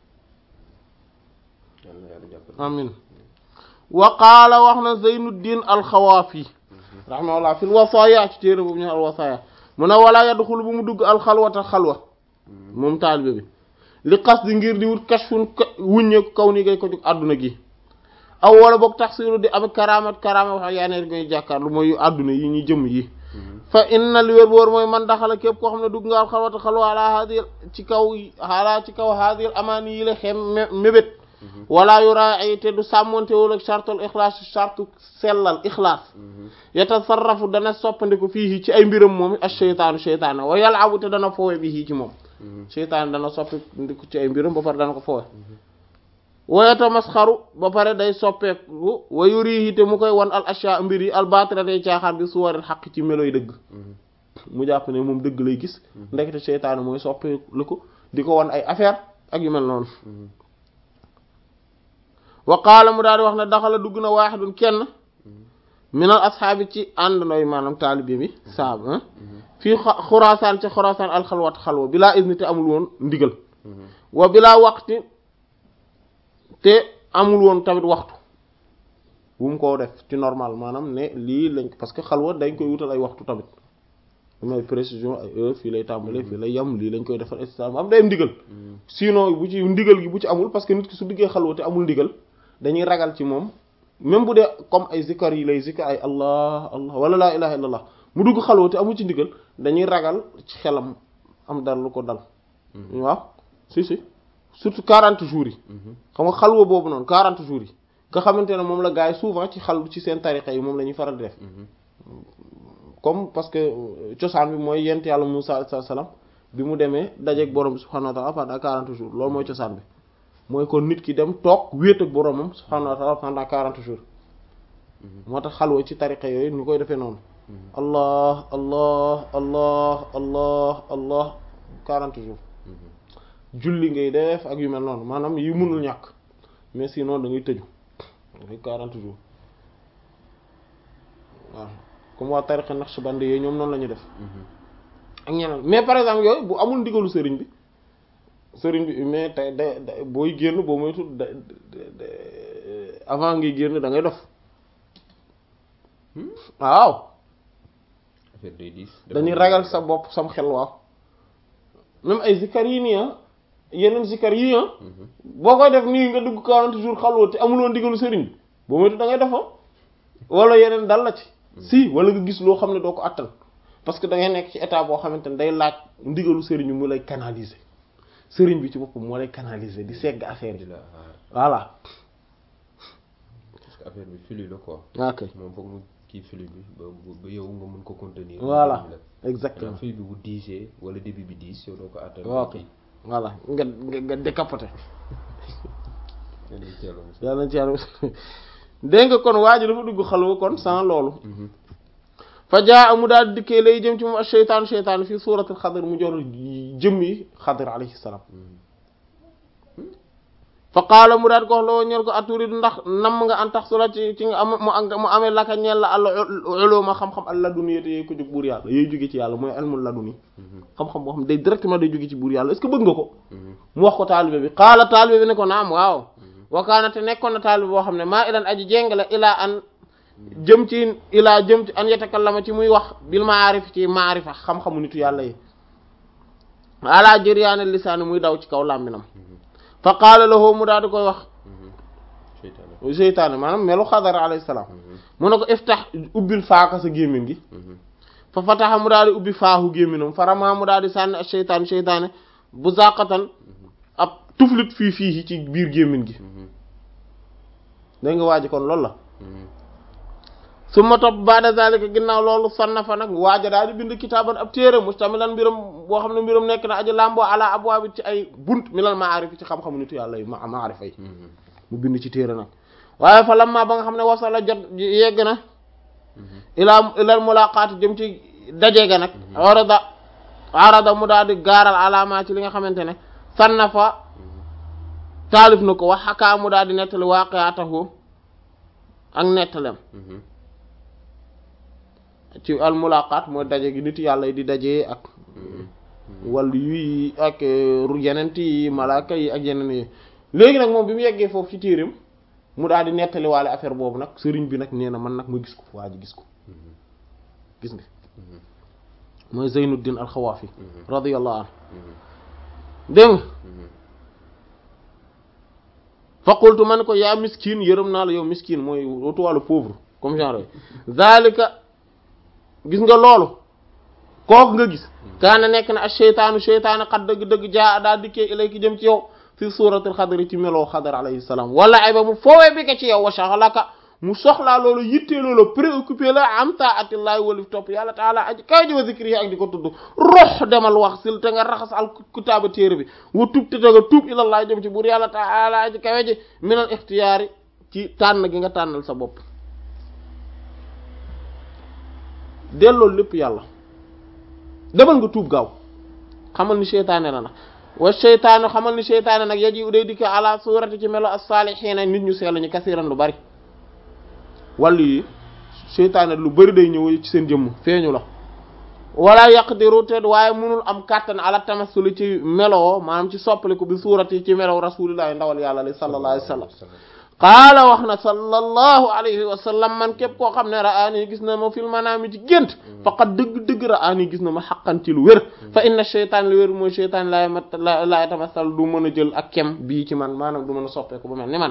Speaker 1: amin wa qaala wax na Zeynuddin al-Xawaafi rahimahullah fil wasaaya ci téere boobu ñu al wasaaya mu ne walaa yadxulu bu mu dugg alxalwata xalwa moom taalibe bi li qas di ngir di wut kashfun wuññeeku kaw ni ngay ko jug àdduna gi aw wala boog taxsiru di am karaamat karaama wax yaa ne ngay jàkkaar lu mooy àdduna yi ñu jëm yi fa inna li wér boor mooy man daxala képp koo xam ne dugg nga alxalwata xalwa ala haadil ci kaw ala ci kaw haadil amaani yi la xem mébét wala yura'i te du sàmmontewul ak chartul ixlaas chartu sellal ixlaas yatasarrafu dana soppandiku fii ci ay mbiram moom ak seytaanu seytaane wa yal'abu te dana foowe bi ci moom seytaane dana soppandiku ci ay mbiram ba pare dana ko foowe wa yatamasxaru ba pare day soppeeku wa yurihi te mu koy wan al ashya mbir yi al baatila day caaxaan bi suwaril xaq ci meloy dëgg mu jàpp ne moom dëgg lay gis ndekete seytaane mooy soppeeku ko di ko wan ay affaire ak yu mel noonu wa qaala mu daal di wax ne daxala dugg na waaxidun kenn minal asxaabi ci ànd ndoy maanaam taalibe bi saab fii xuraasaan ci xuraasaan alxalwat xalwa bilaa izni te amul woon ndigal wa bilaa waqti te amul woon tamit waxtu bu mu ko def ci normal maanaam ne lii lañ parce que xalwa dañ koy wutal ay waxtu tamit am ay précision ay heure fii lay tàmbalee fii lay yam lii lañ koy defal et cetera am day am ndigal sinon bu ci ndigal gi bu ci amul parce que nit ki su diggee xalwa te amul ndigal dañuy ragal ci moom même bu dee comme ay zikar yi lay zikar ay allah allah wala laa ilaha illallah mu dugg xalwa te amul ci ndigal dañuy ragal ci xelam am dara lu ko dal waaw si si surtout quarante jours yi xam nga xalwa boobu noonu quarante jours yi nga xamante ne moom la gars yi souvent ci xal ci seen tariqa yi moom la ñuy faral di def comme parce que cosaan bi mooy yent yàlla Musaa alayhi salaam bi mu demee dajeeg borom bi subhaanahu wa ta'ala pendant quarante jours loolu mooy cosaan bi mooy kon nit ki dem toog wéet ak boromam subhaanahu wa ta'ala pendant quarante jours moo tax xalwa ci tariqa yooyu ñu koy defee noonu allah allah allah allah allah quarante jours julli ngay def ak yu mel noonu maanaam yi mënul ñàkk mais sinon da ngay tëju dafay quarante jours waaw comme waa tariqa Naqshbandi yooyu ñoom noonu la ñu def ak ñeneen mais par exemple yooyu bu amul ndigalu sëriñ bi sëriñ bi mais tey da da booy génn boo moytu da avant ngay génn da ngay dof waaw dañuy ragal sa bopp sam xel waaw même ay zikar yi nii ah yeneen zikar yi ah boo koy def nii nga dugg quarante jours xalwa te amuloo ndigalu sëriñ bi boo moytu da ngay dof wala yeneen dal la ci si wala nga gis loo xam ne doo ko attan parce que da ngay nekk ci état boo xamante ne day laaj ndigalu sëriñ bi mu lay canaliser sëriñ bi ci boppam moo lay canaliser di segg affaire yi voilà.
Speaker 2: parce que affaire bi flux la quoi.
Speaker 1: ok
Speaker 2: moom foog mu kii flux bi ba ba yow nga mën ko contenir.
Speaker 1: voilà exactement
Speaker 2: flux bi bu diisee wala début bi diis yow doo ko attan.
Speaker 1: ok voilà nga nga nga décapoter. yàlla na ci yàlla dégg nga kon waa ji dafa dugg xalwa kon sans loolu fa jaa mu daal dikkee lay jëm ci moom ak sheytaan sheytaan fii suuratul xadr mu jor jëm yi xadr alayhi salaam fa qaala mu daal ko wax loo ñeel ko aturi ndax nam nga an tax sula ci ci nga am mu amee laka ñeel la àll uluma xam-xam al laduniyati yooyu ko jóg buur yàlla yooyu jóge ci yàlla mooy ilmul laduni xam-xam boo xam day directement day jóge ci buur yàlla est-ce que bëgg nga ko mu wax ko taalibe bi qaala taalibe bi ne ko naam waaw wakaana te nekkoon na taalibe boo xam ne maa ilan aji jéngale ilaa an jëm ci ilaa jëm ci an yatakallama ci muy wax bil maarif ci maarifa xam-xamu nitu yàlla yi ala jëriyaane lisaani muy daw ci kaw làmbinam fa qaala lahu mu daal di koy wax seytaane maanaam melu xadar alayhi salaam mu ne ko iftax ubbil faaka sa gémmiñ gi fa fataxa mu daal di ubbi faahu gémminam farama mu daal di sànni ak seytaan seytaane bu zaqatan ab tuflit fii fii ci biir gémmiñ gi dégg nga waaji kon loolu la su ma topp baada zalika ginnaaw loolu sannafa nag waaja daal di bind kitaaban ab téere mustamilan mbiram boo xam ne mbiram nekk na aji lamboo ala abwaabi ci ay bunt minal maarif ci xam-xamu nitu yàlla yi ma maarifa yi mu bind ci téere nag waaye fa lamma ba nga xam ne wasala jot yegg na ilaa ilal mulaqaati jëm ci daje ga nag arada arada mu daal di gaaral alama ci li nga xamante ne sannafa taalif na ko wax xakaa mu daal di nettali waaqi'atahu ak nettalem ci al mulaqat mooy daje gi nit yàlla yi di daje ak wàllu yi ak yenent yi malaaka yi ak yeneen yi léegi nag moom bi mu yeggee foofu ci téereem mu daal di nettali waale affaire boobu nag sëriñ bi nag nee na man nag ma gis ko waa ji gis ko gis nga mooy Zeynuddin al-Xawaafi radiyallahu anhu dégg nga fa qultu man ko yaa miskin yërëm naa la yow miskin mooy watuwàllu pauvre comme genre zalika gis nga loolu kooku nga gis kaana nekk na ak sheytaanu sheytaanu xat dëgg-dëgg jaa daa dikkee ilayki jëm ci yow fi suratul xadri ci meloo xadar alayhi salaam wala ay ba mu foowee bi ko ci yow wa shaghalaka mu soxlaa loolu yittee loolu préoccupé la am taatillahi walif topp yàlla taala aji kaw ji wa zikri yi ak di ko tudd rox demal wax sil te nga raxas al kitaaba téere bi wa tuub te nga tuub ilallah jëm ci buur yàlla taala aji kawe ji minal ixtiyaari ci tànn gi nga tànnal sa bopp delloo lépp yàlla demal nga tuub gaaw xamal ni seytaane la nag wa seytaane xamal ni seytaane nag yaji day dikk ala surati ci melo as-saalihiina nit ñu sell ñu kasiran lu bari wàllu yi seytaane lu bari day ñëw ci seen jëmm feeñu la wala yaqdiru te waaye mënul am kàttan ala tamassuli ci meloo maanaam ci soppaliku bi suurati ci melow rasulillahi ndawal yàlla li sallallahu alayhi wa sallam qaala wax na sallallahu alayhi wa sallam man képp koo xam ne ra'aani gis na ma fil manaami ci gént faqad dëgg-dëgg ra'aani gis na ma xaqan ci lu wér fa inna sheytaan lu wér mooy sheytaan laay mat laay tamasal du mën a jël ak kem bii ci man maanaam du mën a soppeeku ba mel ni man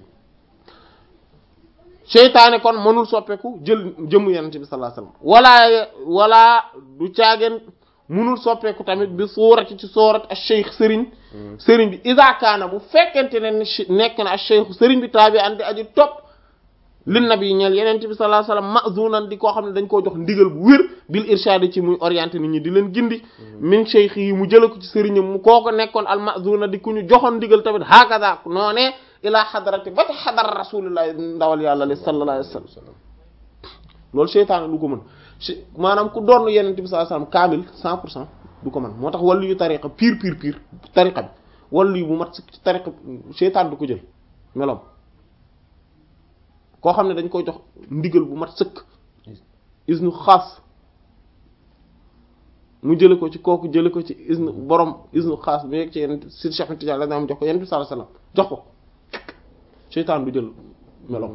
Speaker 1: sheytaane kon mënul soppeeku jël jëmm yonent bi sallallahu alayhi wa sallam wala wala du caageen munul soppeeku tamit bi suurati ci suurat ash-shaykh sëriñ sëriñ bi iza kaana bu fekkente ne nekk na ash-shaykh sëriñ bi taabi andi aji topp lin nabi ñeel yeneen bi sallallahu alayhi wasallam ma'zunan di koo xam ne dañ koo jox ndigal bu wér bil irshad ci muy orienté nit ñi di leen gindi min shaykh yi mu jële ko ci sëriñam mu kooko nekkoon al ma'zuna di ku ñu joxoon ndigal tamit hakaza noonee ila hadrati ba ta hadar rasulullah ndawal yàlla li sallallahu alayhi wasallam loolu seytaane du ko mën maanaam ku doon yeneen bi sallallahu alayhi wasallam kaamil cent pour cent du ko mën moo tax wàllu yu tariqa pire pire pire tariqa bi wàllu yu bu mat ci tariqa seytaan du ko jël meloom koo xam ne dañ koy jox ndigal bu mat sëkk isnu xaas mu jële ko ci kooku jële ko ci isnu borom isnu xaas bi nekk ci yeneen si Cheikh Tidiane la na am jox ko yeneen bi sallallahu alayhi wasallam jox ko seytaan du jël meloom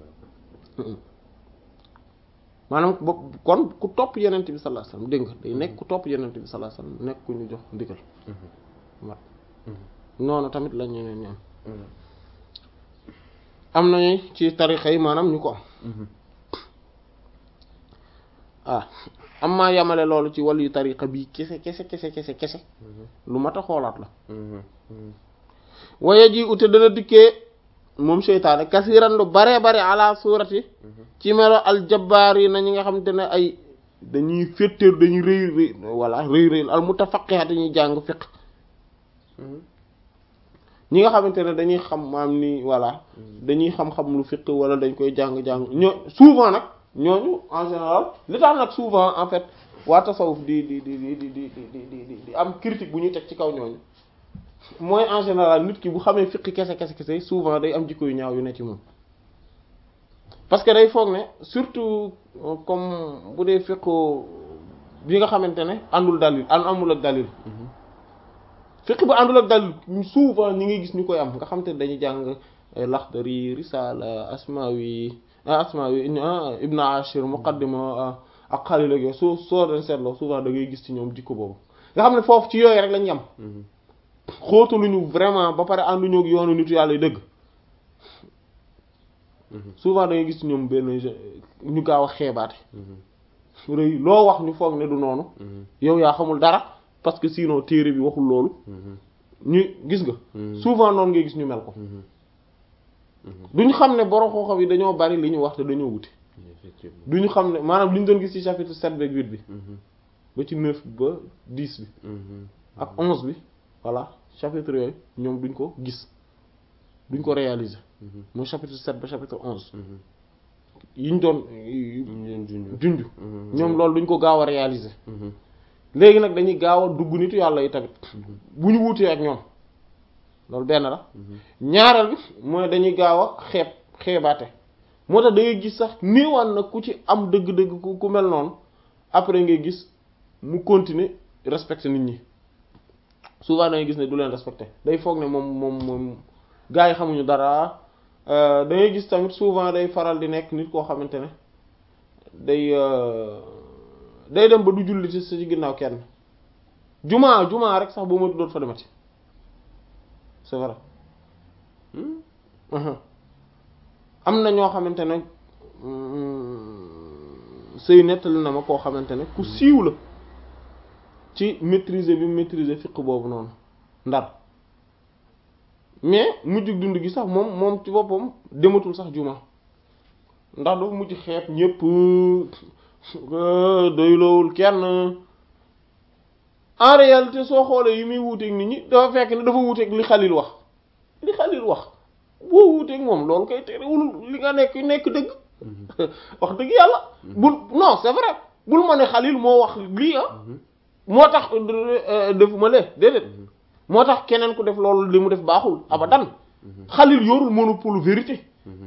Speaker 1: maanaam kon ku topp yenent bi sallallahu alayhi wasallam dégg nga day nekk ku topp yenent bi sallallahu alayhi wasallam nekk ku ñu jox ndigal wat noonu tamit la ñeneen ñi am am nañu ci tarixa yi maanaam ñu ko am ah am maa yamale loolu ci wàllu yu tarixa bii kese kese kese kese kese lu mat a xoolaat la waaye ji ute dana dikkee moom seytaane kasiran lu bare bare ala suurati ci melo aljabaar yi na ñi nga xamante ne ay dañuy féttéer dañuy rëy rëy voilà rëy rëy al mutafaqiha dañuy jàng fiqh ñi nga xamante ne dañuy xam maam ni voilà dañuy xam-xam lu fiqh wala dañ koy jàng-jàng ñoo souvent nag ñooñu en général li tax nag souvent en fait waa tasawuf di di di di di di di di di am critique bu ñuy teg ci kaw ñooñu mooy en général nit ki bu xamee fiqh kese kese kese souvent day am jikko yu ñaaw yu ne ci moom parce que day foog ne surtout comme bu dee fiqh bi nga xamante ne àndul dalil an amul ak dalil fiqh bu àndul ak dalil souvent ñi ngi gis ñu koy am nga xamante ne dañuy jàng Laxdari Risala Asmawi Asmawi Ibn Ashir Muqaddima ak Xalil ak yooyu soo soo den seetloo souvent da ngay gis ci ñoom jikko boobu nga xam ne foofu ci yooyu rek lañu yam xóotaluñu vraiment ba pare ànduñu ak yoonu nitu yàlla yu dëgg souvent da ngay gis ñoom benn ñu gaaw a xeebaate rëy loo wax ñu foog ne du noonu yow yaa xamul dara parce que sinon téere bi waxul loolu ñu gis nga souvent noonu ngay gis ñu mel ko duñu xam ne borom xooxam yi dañoo bari li ñu wax te dañoo wuti duñu xam ne maanaam li ñu doon gis ci chapitre sept beeg huit bi ba ci neuf ba dix bi ak onze bi voilà chapitre yooyu ñoom duñ ko gis duñ ko réaliser mooy chapitre sept ba chapitre onze yiñ doon junj ñoom loolu duñ ko gaaw a réaliser léegi nag dañuy gaaw a dugg nitu yàlla yi tamit bu ñu wuutee ak ñoom loolu benn la ñaareel bi mooy dañuy gaaw a xeeb xeebaate moo tax da ngay gis sax néewaan nag ku ci am dëgg-dëgg ku ku mel noonu après ngay gis mu continuer respecter nit ñi souvent da ngay gis ne du leen respecter day foog ne moom moom moom gars yi xamuñu dara da ngay gis tamit souvent day faral di nekk nit koo xamante ne day day dem ba du julli ci ci ginnaaw kenn jumaa jumaa rek sax boo ma doon fa demati c'est vrai am na ñoo xamante ne sëy nettali na ma koo xamante ne ku siiw la ci maîtriser bi maîtriser fiqh boobu noonu ndar mais mujj dund gi sax moom moom ci boppam dematul sax juma ndax dafa mujj xeeb ñépp doyloowul kenn en réalité soo xoolee yi muy wuuteeg nit ñi dafa fekk ne dafa wuuteeg li Xalil wax li Xalil wax boo wuuteeg moom loolu koy terewul li nga nekk nekk dëgg wax dëgg yàlla bul non c'est vrai bul ma ne Xalil moo wax lii ah moo tax defuma lee déedéet moo tax keneen ku def loolu li mu def baaxul abadan Xalil yorul monopole vérité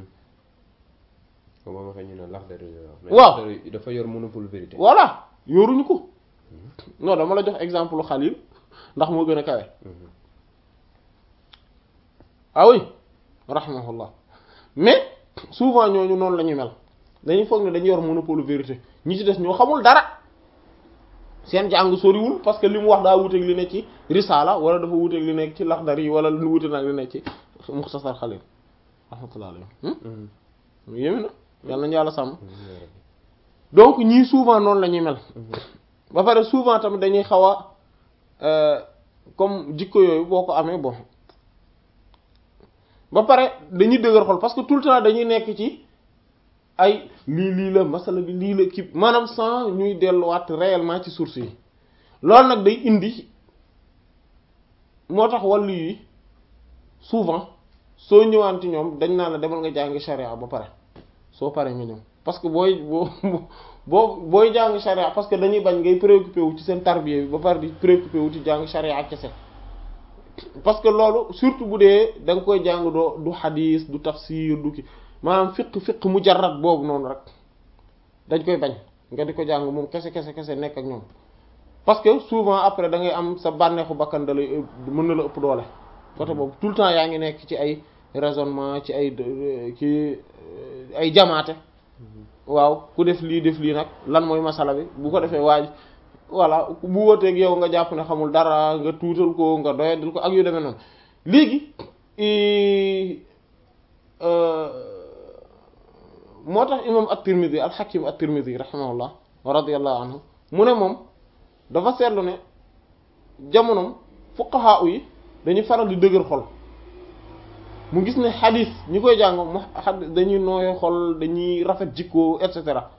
Speaker 1: waaw
Speaker 2: dafa yor monopole vérité
Speaker 1: voilà yoruñu ko non dama la jox exemple Xalil ndax moo gën a kawe ah oui rahimahullah mais souvent ñooñu noonu la ñuy mel dañuy foog ne dañu yor monopole vérité ñi ci des ñoo xamul dara seen jàng soriwul parce que li mu wax daa wuteeg li nekk ci Risaala wala dafa wuteeg li nekk ci Laxdari wala lu wute nag li nekk ci Muxtasar Xalil rahmatullah alayhi yémi na yàlla nañu yàlla sàmm donc ñii souvent noonu la ñuy mel ba pare souvent tamit dañuy xaw a comme jikko yooyu boo ko amee bon ba pare dañuy dëgër xol parce que tout le temps dañuy nekk ci ay lii lii la masala bi lii la kii maanaam sans ñuy delluwaat réellement ci source yi loolu nag day indi moo tax wàllu yi souvent soo ñëwaan ci ñoom dañ naa la demal nga jàngi charia ba pare soo paree nga ñëw parce que booy boo boo booy jàng charia parce que dañuy bañ ngay préoccupé wu ci seen tarbiya bi ba pare di préoccupé wu ci jàng charia ak kese parce que loolu surtout bu dee da nga koy jàng doo du xadiis du tafsir du ki maanaam fiq fiq mujarrad boobu noonu rek dañ koy bañ nga di ko jàng moom kese kese kese nekk ak ñoom parce que souvent après da ngay am sa bànneexu bakkan da lay mën na la ëpp doole côté boobu tout le temps yaa ngi nekk ci ay raisonnement ci ay ci ay jamaate waaw ku def lii def lii nag lan mooy masala bi bu ko defee waaj voilà bu wóoteeg yow nga jàpp ne xamul dara nga tuutal ko nga doyadil ko ak yu demee noonu léegi moo tax imam at-Tirmidhi al-Hakim at-Tirmidhi rahimahullah wa radiyallahu anhu mu ne moom dafa seetlu ne jamonom fuqaha yi dañuy faral di dëgër xol mu gis ne xadis ñi koy jàng mu dañuy nooy xol dañuy rafet jikko et cetera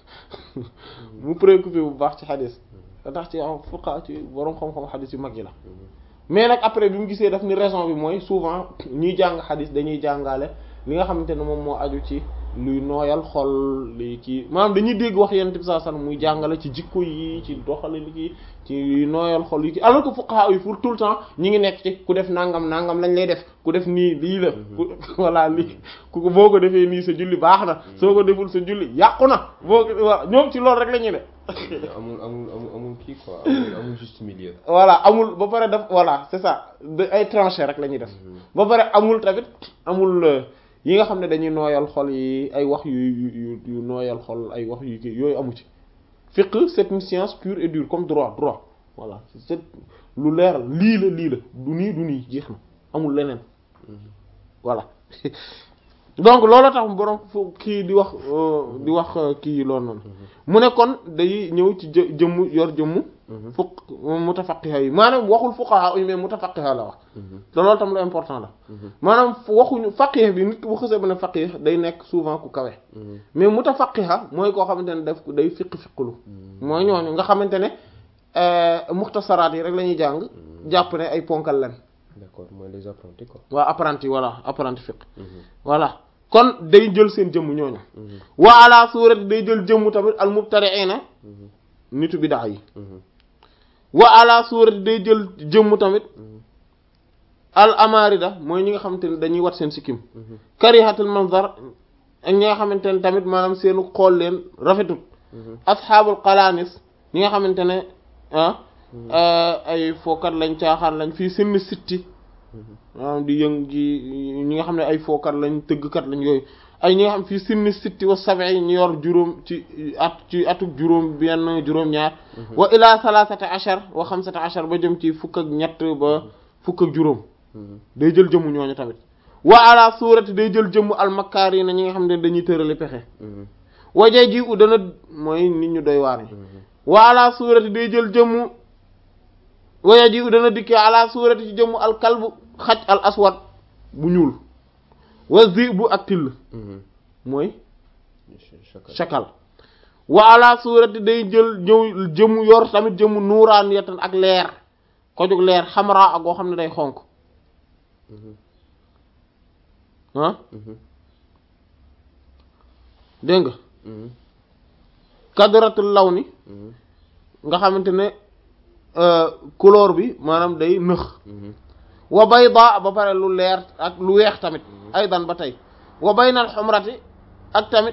Speaker 1: mu préoccupé bu baax ci xadis ndax ci am fuqaha ci borom xam-xam xadis yu mag yi la mais nag après bi mu gisee daf ni raison bi mooy souvent ñuy jàng xadis dañuy jàngale li nga xamante ne moom moo aju ci luy nooyal xol li kii maanaam dañuy dégg wax Yonent bi sallallahu alayhi wasallam muy jàngale ci jikko yi ci doxalin ki ci nooyal xol yi ki alors que fuqaha yi pour tout le temps ñi ngi nekk ci ku def nangam nangam lañ lay def ku def nii lii la ku voilà lii ku ko boo ko defee nii sa julli baax na soo ko deful sa julli yàqu na boo ko voilà ñoom ci loolu rek la ñuy def
Speaker 2: amul amul amul amul kii quoi amul amul juste milieu.
Speaker 1: voilà amul ba pare def voilà c'est ça ay tranchées rek la ñuy def ba pare amul tamit amul yi nga xam ne dañuy nooyal xol yi ay wax yu yu yu nooyal xol ay wax yu kii yooyu amu ci fiqh c'est une science pure et dure comme droit droit voilà c'est lu leer lii la lii la du nii du nii jeex na amul leneen voilà donc loolu tax borom kii di wax di wax kii loolu noonu mu ne kon day ñëw ci jë jëmm yor jëmm fuq mutafaqiha yi maanaam waxul fuqaha yi mais mutafaqiha la wax te loolu tam lu important la maanaam waxuñu faqih bi nit bu xësee ba ne faqih day nekk souvent ku kawe mais mutafaqiha mooy koo xamante ne daf day fiq fiqlu mooy ñooñu nga xamante ne muxtasaraat yi rek la ñuy jàng jàpp ne ay ponkal leen
Speaker 2: d'accord mooy les apprentis quoi
Speaker 1: waaw apprenti voilà apprenti fiq voilà kon day jël seen jëmm ñooñu wa ala suurati day jël jëmm tamit al mubtadi'ina nitu bid'a yi wa ala suurati day jël jëmm tamit al amarida mooy ñi nga xamante ne dañuy wat seen sikkim karihatul manzar ak ñi nga xamante ne tamit maanaam seenu xool leen rafetut asxaabul qalaanis ñi nga xamante ne ah ay fookat lañ caaxaan lañ fii seen sitti maanaam di yëng ji ñi nga xam ne ay fookat lañ tëggkat lañ yooyu ay ñi nga xam fii sinni sitti wa sab'i ñu yor juróom ci at ci atuk juróom benn juróom ñaar wa ila salasata ashar wa xamsata ashar ba jëm ci fukk ak ñett ba fukk ak juróom day jël jëmmu ñooñu tamit wa ala suurati day jël jëmmu almakaari na ñi nga xam ne dañuy tërali pexe wajee ji u dana mooy nit ñu doy waar yi wa ala suurati day jël jëmmu waya ji u dana dikkee ala suurati ci jëmmu alkalbu xaj al aswad bu ñuul wa zi bu ak till mooy shakal wa ala suurati day jël ñëw jëmmu yor tamit jëmmu nuuraan yatan ak leer ko jóg leer xamra ak goo xam ne day xonk ah dégg nga kadratul lawni nga xamante ne couleur bi maanaam day nëx wa bayda ba pare lu leer ak lu weex tamit aydan ba tey wa baynal xumrati ak tamit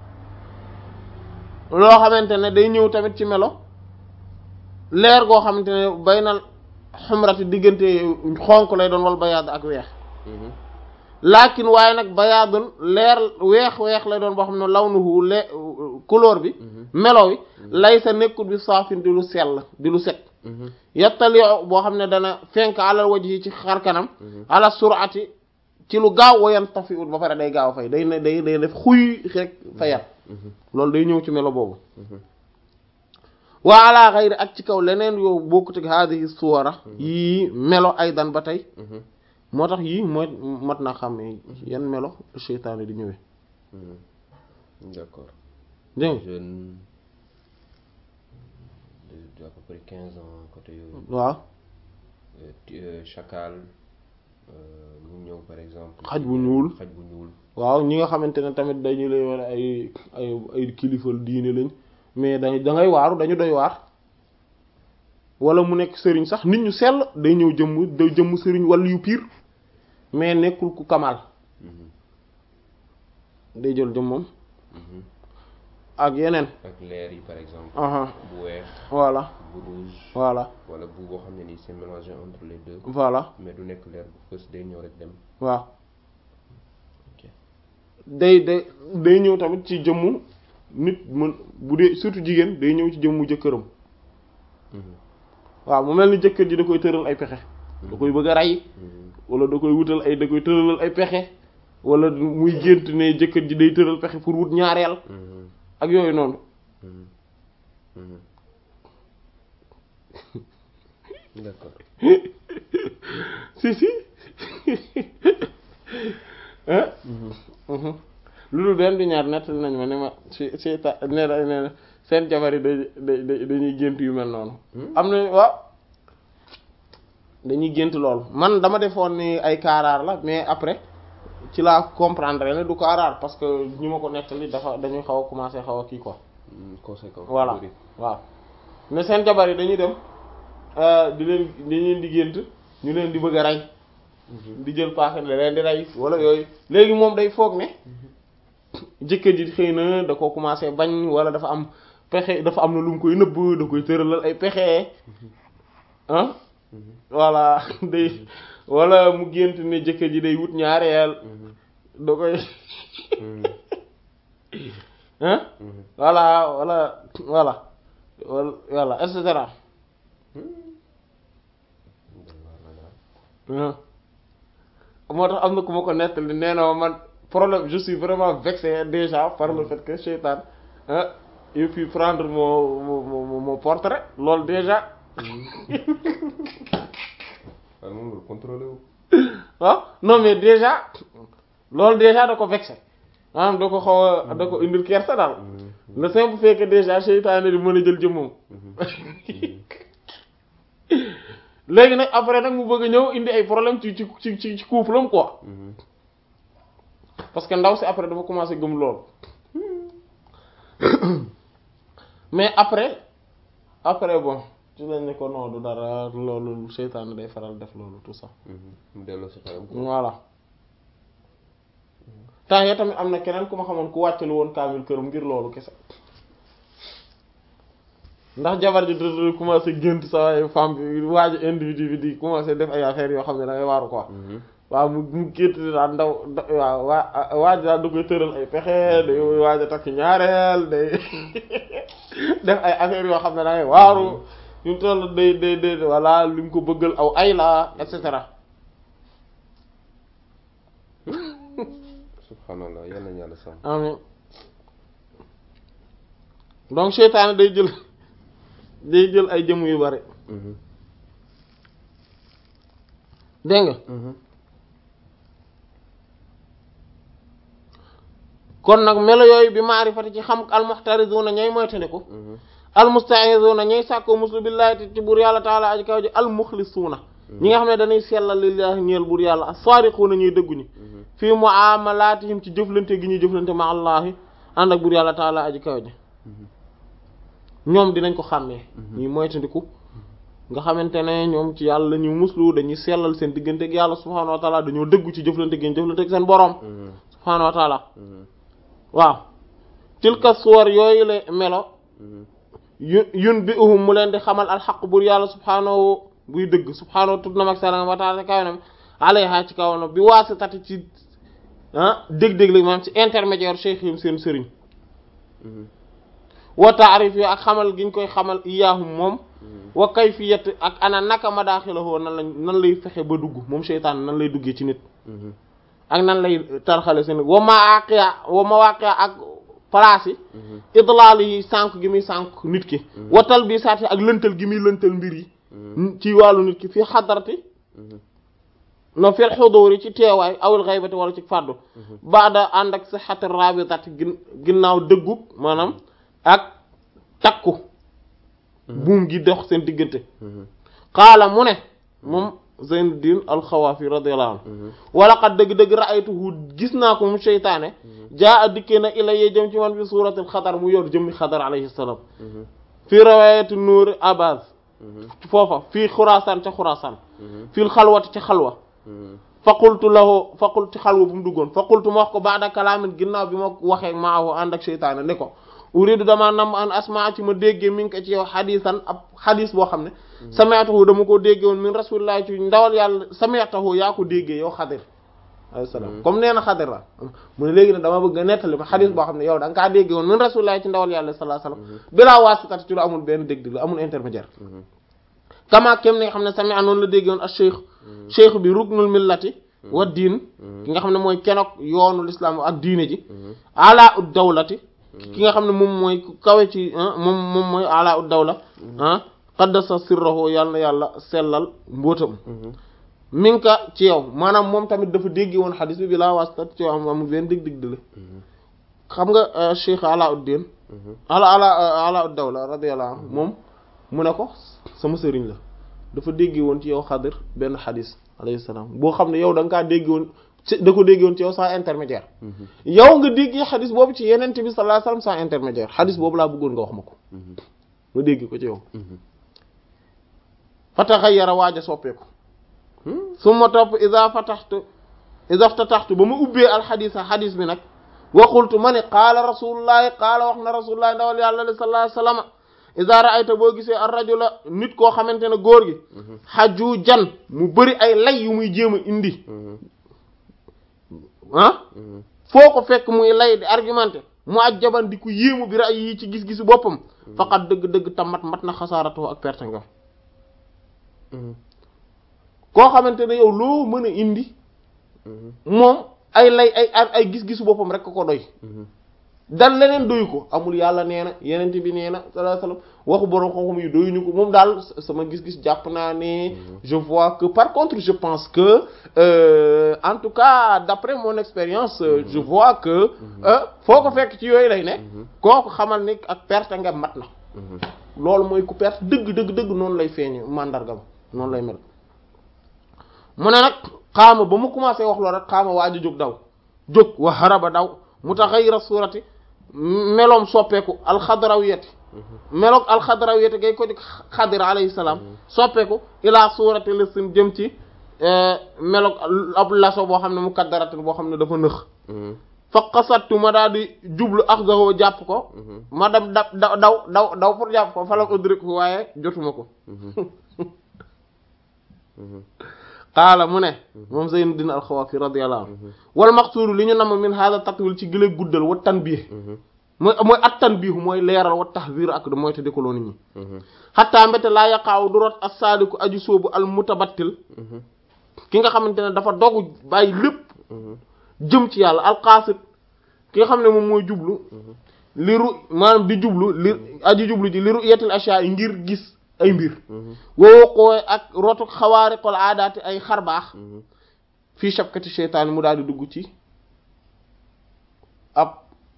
Speaker 1: loo xamante ne day ñëw tamit ci melo leer goo xamante ne baynal xumrati diggante xonk lay doon wal bayaad ak weex laakin waaye nag bayaadun leer weex weex lay doon boo xam ne lawnuhu le couleur bi melo wi lay sa nekkul bi saafin di lu sell di lu set yettali boo xam ne dana fenk alal wajhi ci xar kanam ala surati ci lu gaaw wayan tafi ut ba pare day gaaw fay day ne day day def xuy rek fayat loolu day ñëw ci melo boobu waa ala xayri ak ci kaw leneen yow bokkut ak haadihi suwara yii melo aydan ba tey moo tax yii mooy mat naa xam yan melo seytaane di ñëwee
Speaker 2: d'accord
Speaker 1: dégg
Speaker 2: jeune de à peu près quinze ans côté yooyu
Speaker 1: waaw
Speaker 2: chacal mu ñëw par exemple
Speaker 1: xaj bu ñuul
Speaker 2: xaj bu ñuul
Speaker 1: waaw ñi nga xamante ne tamit dañu lay wala ay ay ay kilifal diine lañ mais da da ngay waaru dañu doy waar wala mu nekk sëriñ sax nit ñu sell day ñëw jëmm day jëmm sëriñ wala yu pire mais nekkul ku kamal day jël jëmmam ak yeneen
Speaker 2: ak leer yi par exemple
Speaker 1: aha
Speaker 2: bu weex
Speaker 1: voilà
Speaker 2: bu rouge
Speaker 1: voilà
Speaker 2: wala bu boo xam ne nii c'est mélangé entre les deux
Speaker 1: voilà
Speaker 2: mais du nekk leer bu fës day ñëw rek dem
Speaker 1: waaw
Speaker 2: ok
Speaker 1: day day day ñëw tamit ci jëmmu nit mën bu dee surtout jigéen day ñëw ci jëmmu jëkkëram waaw mu mel ni jëkkër ji da koy tëral ay pexe da koy bëgg a rey wala da koy wutal ay da koy tëralal ay pexe wala muy gént ne jëkkër ji day tëral pexe pour wut ñaareel ak yooyu noonu
Speaker 2: d'accord
Speaker 1: si si ah lu dul benn du ñaar nettali nañ ma ne ma si si ta ne na ne na seen jabar yi da da dañuy gént yu mel noonu am na waaw dañuy gént loolu man dama defoon ni ay kaaraar la mais après ci laa comprendre ne du kaaraar parce que ñu ma ko nettali dafa dañuy xaw a commencer xaw a kii quoi
Speaker 2: conséquence
Speaker 1: voilà waaw mais seen jabar yi dañuy dem di leen di leen di gént ñu leen di bëgg a rey di jël paaka ne leen di rey wala yooyu léegi moom day foog ne jëkkër ji xëy na da ko commencé bañ wala dafa am pexe dafa am na lu mu koy nëbb da koy tëralal ay pexe ah voilà day wala mu gént ne jëkkër ji day wut ñaareel da koy ah voilà wala voilà voilà et cetera moo tax am na ku ma ko nettali nee na man problème je suis vraiment vexé déjà par le fait que Seytaan ah et puis prendre mon mon mon portrait loolu déjà.
Speaker 2: waaw moom nga contrôlé wu.
Speaker 1: waaw non mais déjà loolu déjà da ko vexé maanaam da ko xaw a da ko indil kersa daal. le simple fait que déjà Seytaan di mën a jël jëmmam. léegi nag après nag mu bëgg a ñëw indi ay problème ci ci ci ci couple am quoi. parce que ndaw si après dafa commencé gëm loolu. mais après après bon ci lañ ne ko non du dara loolu seytaane day faral def loolu tout ça.
Speaker 2: mu delloo si xelam.
Speaker 1: voilà. temps yii tamit am na keneen ku ma xamoon ku wàccalu woon kaamil këram ngir loolu kese. ndax jabar ji da commencé gént sa waaye femme bi waaj individu bi di commencé def ay affaires yoo xam ne da ngay waaru quoi. waaw mu mu gént daal ndaw waaw waa waaj daal da koy tëral ay pexe day waaj a takk ñaareel day def ay affaires yoo xam ne da ngay waaru ñu toll day day day voilà li mu ko bëggal aw ay la et cetera.
Speaker 2: subhanallah yal na yàlla sàmm.
Speaker 1: amiin donc seytaane day jël. day jël ay jëmm yu bari dégg nga kon nag melo yooyu bi maarifati ci xam almuxtarizuna ñooy moytandiku almusta'izuna ñooy sàkkoo muslu billahi te ci buur yàlla taala aji kaw ji almuxlisuuna ñi nga xam ne dañuy sellal lillahi ñeel buur yàlla as-sadiquuna ñuy dëgguñu fii muamalatihim ci jëflante gi ñuy jëflante ma allahi ànd ak buur yàlla taala aji kaw ji ñoom dinañ ko xàmmee ñuy moytandiku nga xamante ne ñoom ci yàlla la ñuy muslu dañuy sellal seen diggante ak yàlla subhaanahu wa taala dañoo dëggu ci jëflante gi jëflante ak seen boroom subhaanahu wa taala waaw tilka suwar yooyu la melo yu yun bi uhum mu leen di xamal alxaq bur yàlla subhaanahu buy dëgg subhaanahu tut na mag sara wa taala kaw na alayha ci kaw na bi waasitati ci ah dég-dég la maanaam ci intermédiaire cheikh yi seen sëriñ wa taarif yi ak xamal giñ koy xamal iyaahum moom wa kayfiyat ak ana naka madaaxilahoo nan lañ nan lay fexe ba dugg moom seytaan nan lay duggee ci nit ak nan lay tarxale seen wa mawaaqi'a wa mawaaqi'a ak place yi idlaal yi sànk gi muy sànk nit ki wa talbisaat ak lëntal gi muy lëntal mbir yi ci wàllu nit ki fii xadarati no fil xuduur yi ci teewaay awil xaybati wala ci fàddu baada ànd ak sihhati rabitat gin ginnaaw dëggu maanaam ak takku buum gi dox seen diggante xaala mu ne moom Zeynuddin al-Xawaafi radiyallahu anhu wala qad dëgg-dëgg ra'aytuhu gis naa ko mu seytaane jaa a dikkee na ila yee jëm ci man fi suuratul xadar mu yor jëmmi xadar alayhi salaam fii riwaayati nuuri abaz foofa fii xuraasaan ca xuraasaan fii xalwati ca xalwa fa qultu lahu fa qultu ci xalwa bu mu duggoon fa qultu ma wax ko ba'da kalaamin ginnaaw bi ma waxee maahu ànd ak seytaane ne ko uridu dama nam an asmaa ci ma déggee mi ngi ko ci yow xadiisan ab xadiis boo xam ne sami'tahu dama ko déggee woon min rasulillahi ci ndawal yàlla sami'tahu yaa ko déggee yow xadir alayhi salaam comme nee na xadir la mu ne léegi ne dama bëgg nga nettali ma xadiis boo xam ne yow da nga kaa déggee woon min rasulillahi ci ndawal yàlla sallallahu alayhi wasallam bilaa waasitati ci lu amul benn dégg la amul intermédiaire kama kem ni nga xam ne sami'a noonu la déggee woon ak cheikh cheikh bi ruknul millati wa diin ki nga xam ne mooy kenok yoonu l'islam ak diine ji ala ud dawlati ki nga xam ne moom mooy kawe ci moom moom mooy ala ud dawla ah qaddasa sirrahu yàlla na yàlla sellal mbóotam minka ci yow maanaam moom tamit dafa dégg woon xadis bi bi laa wastat ci yow am amul benn dég-dég la xam nga cheikh Alauddin ala ala ala ud dawla radiyallahu anhu moom mu ne ko sama sëriñ la dafa dégg woon ci yow xadir benn xadis alayhi salaam boo xam ne yow da nga kaa dégg woon da ko dégg woon ci yow sans intermédiaire yow nga déggee xadis boobu ci yeneen bi sallallahu alayhi wasallam sans intermédiaire xadis boobu laa bëggoon nga wax ma ko ma dégg ko ci yow fataxayyara waaja soppeeku summa topp iza fataxtu iza ftataxtu ba ma ubbee alxadisa xadis bi nag wa qultu ma ne qaala rasulullahi qaala wax na rasulullahi ndawal yàlla sallallahu alayhi wasallam iza ra'ayta boo gisee ar rajula nit koo xamante ne góor gi xaju jan mu bëri ay lay yu muy jéem a indi ah foo ko fekk muy lay di argumenté mu ajjaban di ku yéemu bi ra'y yi ci gis-gisu boppam faqat dëgg-dëgg tamat mat na xasaaratoo ak perte nga koo xamante ne yow loo mën a indi moom ay lay ay ay gis-gisu boppam rek ko doy dal leneen doyu ko amul yàlla nee na yeneen bi nee na sallallahu alayhi wasallam waxu borom xam-xam yi doyuñu ko moom daal sama gis-gis jàpp naa ne je vois que par contre je pense que euh, en tout cas d'après mon expérience euh, je vois que foo ko fekk ci yooyu lay ne kooku xamal ni ak perte nga mat na loolu mooy ku perte dëgg dëgg dëgg noonu lay feeñe mandargam noonu lay mel mu ne nag xaama ba mu commencé wax loolu rek xaama waaju jóg daw jóg wa haraba daw mutaghayira surati meloom soppeeku alxadrawiyati meloog alxadrawiyati gay ko di xadir alayhi salaam soppeeku ilaa surati lissin jëm ci meloog ab laso boo xam ne mu kaddaratin boo xam ne dafa nëx fa qasattu ma daal di jublu axdahu jàpp ko ma dem da daw daw daw daw pour jàpp ko falam udrik waaye jotuma ko qaala mu ne moom Zeynuddin al-Xawaafi radiyallahu anhu wal maqsuudu li ñu nam min hada tatwil ci gële guddal wa tanbiih mooy mooy at tanbiih mooy leeral wa tahziir ak mooy te dékoloo nit ñi xattaa mbéte laa yaqaaw du rot as-saaliku aju sóobu al mutabattil ki nga xamante ne dafa dogu bàyyi lépp jëm ci yàlla alqaasit ki nga xam ne moom mooy jublu li ru maanaam di jublu li aju jublu ji li ru'yatil ashyaa yi ngir gis ay mbir woo ko ak rotu xawaariqul aadaati ay xarbaax fii shabkati seytaane mu daal di dugg ci ab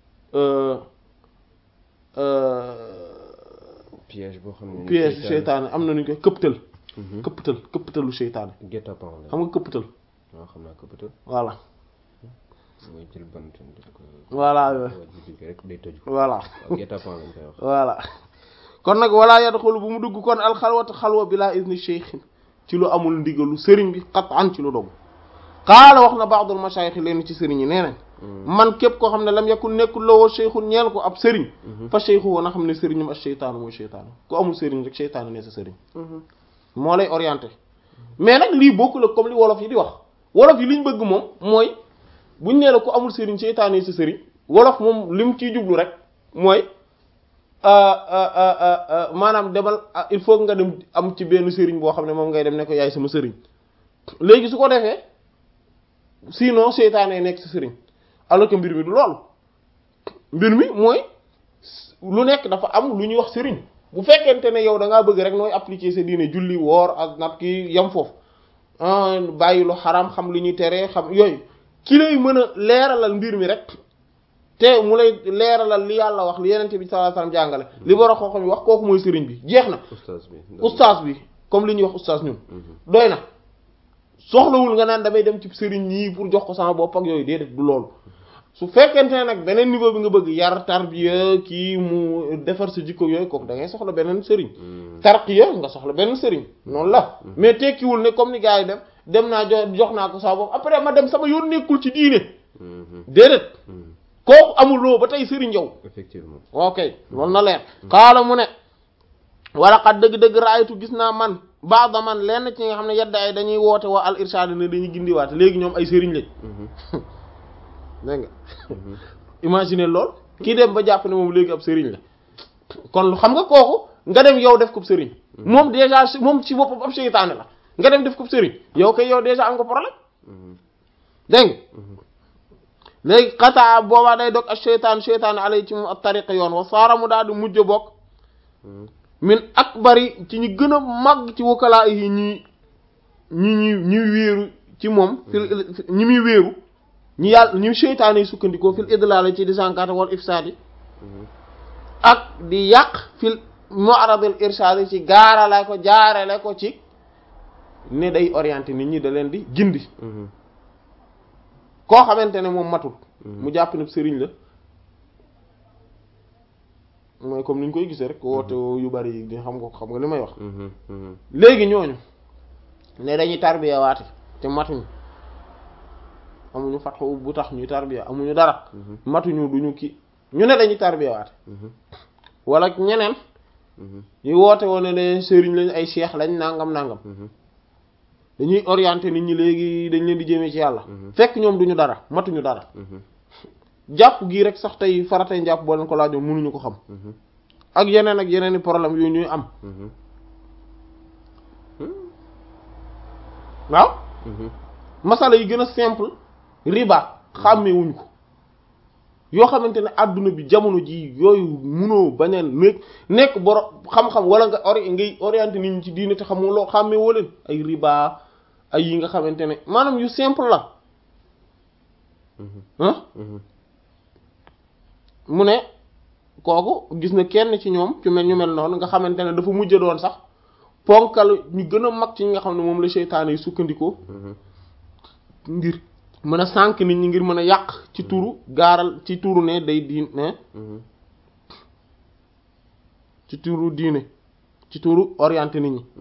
Speaker 2: piège boo xam ne
Speaker 1: piège seytaane am na nu ñu koy këpptal këpptal këpptalu seytaane xam nga këpptal
Speaker 2: waaw xam naa këpptal
Speaker 1: voilà
Speaker 2: mooy jël bant
Speaker 1: voilà
Speaker 2: rek day tëju
Speaker 1: voilà
Speaker 2: guet-apens lañ koy wax
Speaker 1: voilà kon nag walaa yadxulu bu mu dugg kon alxalwatu xalwa bila izni cheikhin ci lu amul ndigalu sëriñ bi qat'an ci lu dogu qaala wax na ba'dul mashayikh leen ci sëriñ yi nee nañ man képp koo xam ne lam yakun nekkul lawoo cheikhun ñeel ko ab sëriñ fa cheikhu woon a xam ne sëriñam ak cheytaanu mooy cheytaanu ku amul sëriñ rek cheytaanu ne sa sëriñ moo lay orienté mais nag lii bokku la comme li wolof yi di wax wolof yi liñ bëgg moom mooy buñ nee la ku amul sëriñ seytaane sa sëriñ wolof moom lim ciy jublu rek mooy maanaam demal il faut nga dem am ci benn sëriñ boo xam ne moom ngay dem ne ko yaay sama sëriñ léegi su ko defee sinon seytaane nekk sa sëriñ alors que mbir mi du loolu mbir mi mooy lu nekk dafa am lu ñuy wax sëriñ bu fekkente ne yow da ngaa bëgg rek nooy appliquer sa diine julli woor ak nat ki yam foofu bàyyi lu xaram xam li ñuy tere xam yooyu ki lay mën a leeralal mbir mi rek te mu lay leeralal li yàlla wax li yenente bi sallallahu alayhi wasallam jàngale li boro xoo xam wax kooku mooy sëriñ bi jeex na
Speaker 2: ustaas bi
Speaker 1: ustaas bi comme li ñuy wax ustaas ñun doy na soxlawul nga naan damay dem ci sëriñ ñii pour jox ko sama bopp ak yooyu déedéet du loolu su fekkente ne nag beneen niveau bi nga bëgg yar tarbiya kii mu defar sa jikko yooyu kooku da ngay soxla beneen sëriñ tarqiya nga soxla beneen sëriñ noonu la mais tekkiwul ne comme ni gars yi dem dem naa jo jox naa ko sama bopp après ma dem sama yoon nekkul ci diine déedéet kooku amuloo ba tey sëriñ yow
Speaker 2: effectivement
Speaker 1: ok loolu na leer xaala mu ne wala xat dëgg-dëgg raaytu gis naa man baada man lenn ci nga xam ne yedda ay dañuy woote waa al irshad ne dañuy gindiwaate léegi ñoom ay sëriñ lañ dégg nga imagine lool kii dem ba jàpp ne moom léegi ab sëriñ la kon xam nga kooku nga dem yow def ko sëriñ moom déjà moom ci boppam ab seytaane la nga dem def ko sëriñ yow kay yow déjà am nga problème dégg nga léegi xataa boobaa day dog ak seytaan seytaane alay ci moom ab tariqa yoon wa saara mu daal di mujj bokk min akbari ci ñi gën a màgg ci wakkalaa yi ñi ñi ñi ñi wéeru ci moom fil ñi muy wéeru ñi yàlla ñi seytaane yi sukkandikoo fil idlaal ci di sànkaate wal ifsaadi ak di yàq fil mu'radil irshad ci gaarale ko jaarale ko ci ne day orienté nit ñi da leen di gindi koo xamante ne moom matul mu jàpp ne sëriñ la mooy comme ni ñu koy gisee rek woote yu bari yi di xam nga xam nga li may wax léegi ñooñu ne dañuy tarbiya waate te matuñu amuñu fatxu bu tax ñuy tarbiya amuñu dara matuñu duñu kii ñu ne dañuy tarbiya waate wala ñeneen ñu woote woon ne ne sëriñ lañ ay cheikh lañ nangam nangam dañuy orienté nit ñi léegi dañ leen di jëmee ci yàlla fekk ñoom duñu dara matuñu dara jàpp gii rek sax tey faratay jàpp boo leen ko laajoon mënuñu ko xam ak yeneen ak yeneen i problème yooyu ñuy am waaw masala yi gën a simple riba xàmmewuñ ko yoo xamante ne àdduna bi jamono ji yooyu munoo bañ a nekk nekk boro xam-xam wala nga ori ngay orienté nit ñi ci diine te xamoo loo xàmmewoo leen ay riba ay yi nga xamante ne maanaam yu simple la ah mu ne kooku gis na kenn ci ñoom ci mel ñu mel noonu nga xamante ne dafa mujj doon sax ponkal ñu gën a mag ci ñi nga xam ne moom la seytaane yi sukkandikoo ngir mën a sànk nit ñi ngir mën a yàq ci turu gaaral ci turu ne day diin ne ci turu diine ci turu orienté nit ñi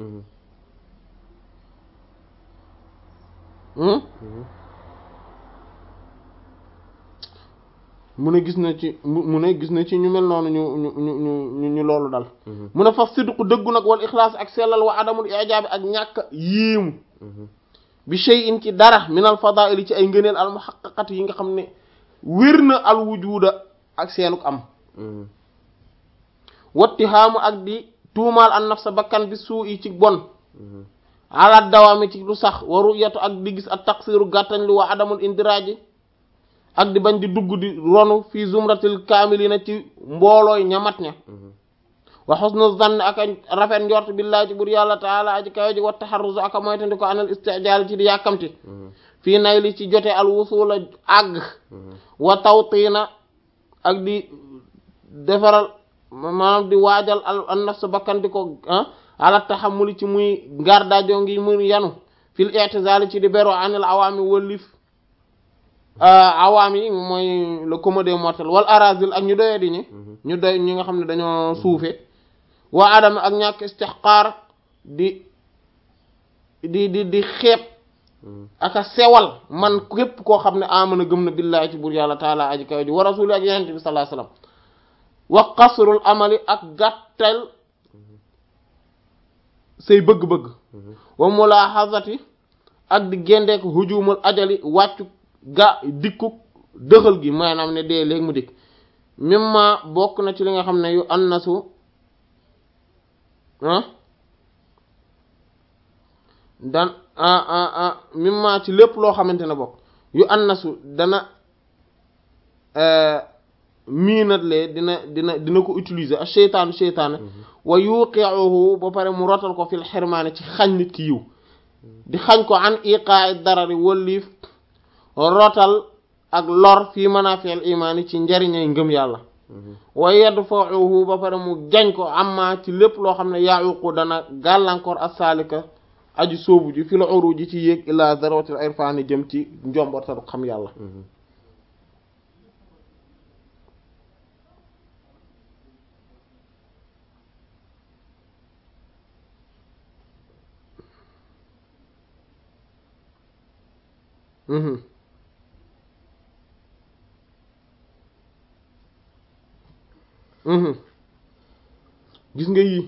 Speaker 1: mu ne gis na ci mu ne gis na ci ñu mel noonu ñu ñu ñu ñu ñu loolu dal mu ne fa sidqu dëggu nag wal ixlaas ak sellal wa adamul ijaabi ak ñàkk yéemu bi shay'in ci dara min al fadaa'il ci ay ngëneel al muhaqqaqat yi nga xam ne wér na al wujuda ak seenuk am wattihaamu ak di tuumaal an nafsa bakkan bi suu yi ci bon ala dawaami ci lu sax wa ru'yatu ak di gis ak taqsiru gàttañ lu wa adamul indiraaji ak di bañ di dugg di ronu fii zumratil kaamilina ci mboolooy ñamat ña wa husnu zann ak rafet njort billahi ci bur yàlla taala aji kawe ji wa taharruzu ak moytandi ko anal istijaal ci di yàkkamti fii nay li ci jote al wusula àgg wa tawtiina ak di defaral maanaam di waajal al nafs bakkan di ko ala tahammuli ci muy ngardaajoo ngi muy yanu fil i'tizal ci di beru anil awaami wëllif awaam yi mooy le commun des mortels wal arazil ak ñu doyee di ñi ñu doy ñi nga xam ne dañoo suufe waa adama ak ñàkk istihqaar di di di di xeeb ak a sewal man képp koo xam ne amana gëm na billaahi ci buur yàlla taala aji kaw ji wa rasuli ak yenente bi sallallahu alayhi wasallam wa qasrul amali ak gàttal say bëgg-bëgg wa mulahazati ak di gendeek hujumul ajali wàccu ga dikku dëxal gi maanaam ne dee léegi mu dikk mimma bokk na ci li nga xam ne yu annasu ah dan ah ah ah mimma ci lépp loo xamante ne bokk yu annasu dana miinat lee dina dina dina ko utiliser ak seytaanu seytaane wa yuqi'uhu ba pare mu rotal ko fil xirmaane ci xañ nit ki yiw di xañ ko an iqa'i darari wëlliif rotal ak lor fii manafi'il imaani ci njariñay ngëm yàlla wa yadfa'uhu ba pare mu jañ ko amma ci lépp loo xam ne ya'uqu dana gàllankoor as-salika aju sóobu ji fil uruji ci yéeg ila zarawatil irfani jëm ci njombortalu xam yàlla mhm mhm gis nga yii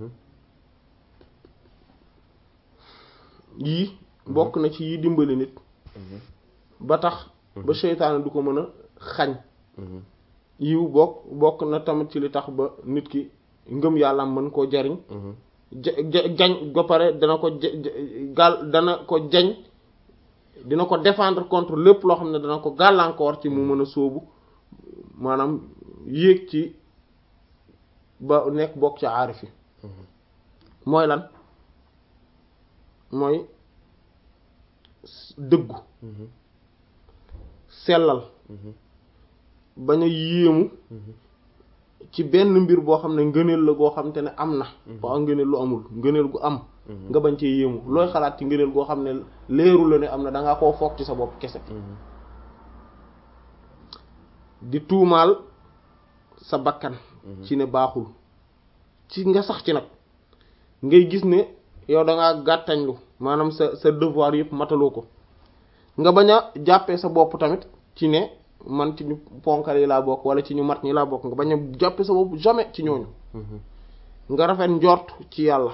Speaker 1: yii bokk na ci yi dimbali nit ba tax ba seytaane du ko mën a xañ yiw bokk bokk na tamit ci li tax ba nit ki ngëm yàlla mën koo jariñ jañ ba pare dana ko gal dana ko jañ dina ko défendre contre lépp loo xam ne dana ko gàllankoor ci mu mën a sóobu maanaam yéeg ci ba nekk bokk ci aarif yi mooy lan mooy dëggu sellal bañ a yéemu ci benn mbir boo xam ne ngëneel la goo xam te ne am na waaw ngëneel lu amul ngëneel gu am nga bañ cee yéemu looy xalaat ci ngëneel goo xam ne leeru la ne am na dangaa koo foog ci sa bopp kese di tuumaal sa bakkan ci ne baaxul ci nga sax ci nag ngay gis ne yow dangaa gàttañlu maanaam sa sa devoir yëpp mataloo ko nga bañ a jàppee sa bopp tamit ci ne man ci ñu ponkal yi laa bokk wala ci ñu mat ñi laa bokk nga bañ a jàppee sa bopp jamais ci ñooñu nga rafet njort ci yàlla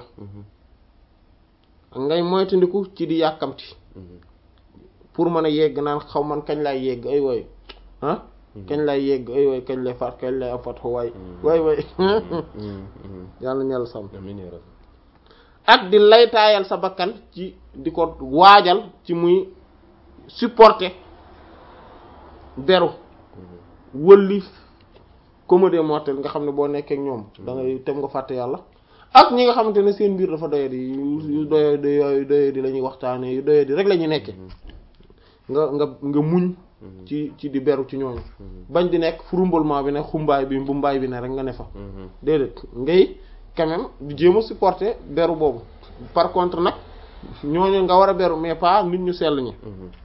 Speaker 1: ngay moytandiku ci di yàkkamti pour mën a yegg naan xaw man kañ laay yegg ay woy ah kañ lay yegg ay way kañ lay faat kañ lay am fat waay waay waay yàlla ñel sam ak di laytaayal sa bakkan ci di ko waajal ci muy supporter beru wëlli comédie mortel nga xam ne boo nekkee ak ñoom da ngay tem nga fàtte yàlla ak ñi nga xamante ne seen mbir dafa doye di yu doye di yooyu doye di la ñuy waxtaane yu doye di rek la ñuy nekkee nga nga nga muñ ci ci di beru ci ñooñu bañ di nekk frumbalement bi ne xumbaay bi mbumbaay bi ne rek nga ne fa déedéet ngay quand même di jéem a supporter beru boobu par contre nag ñooñu nga war a beru mais pas nit ñu sell ñi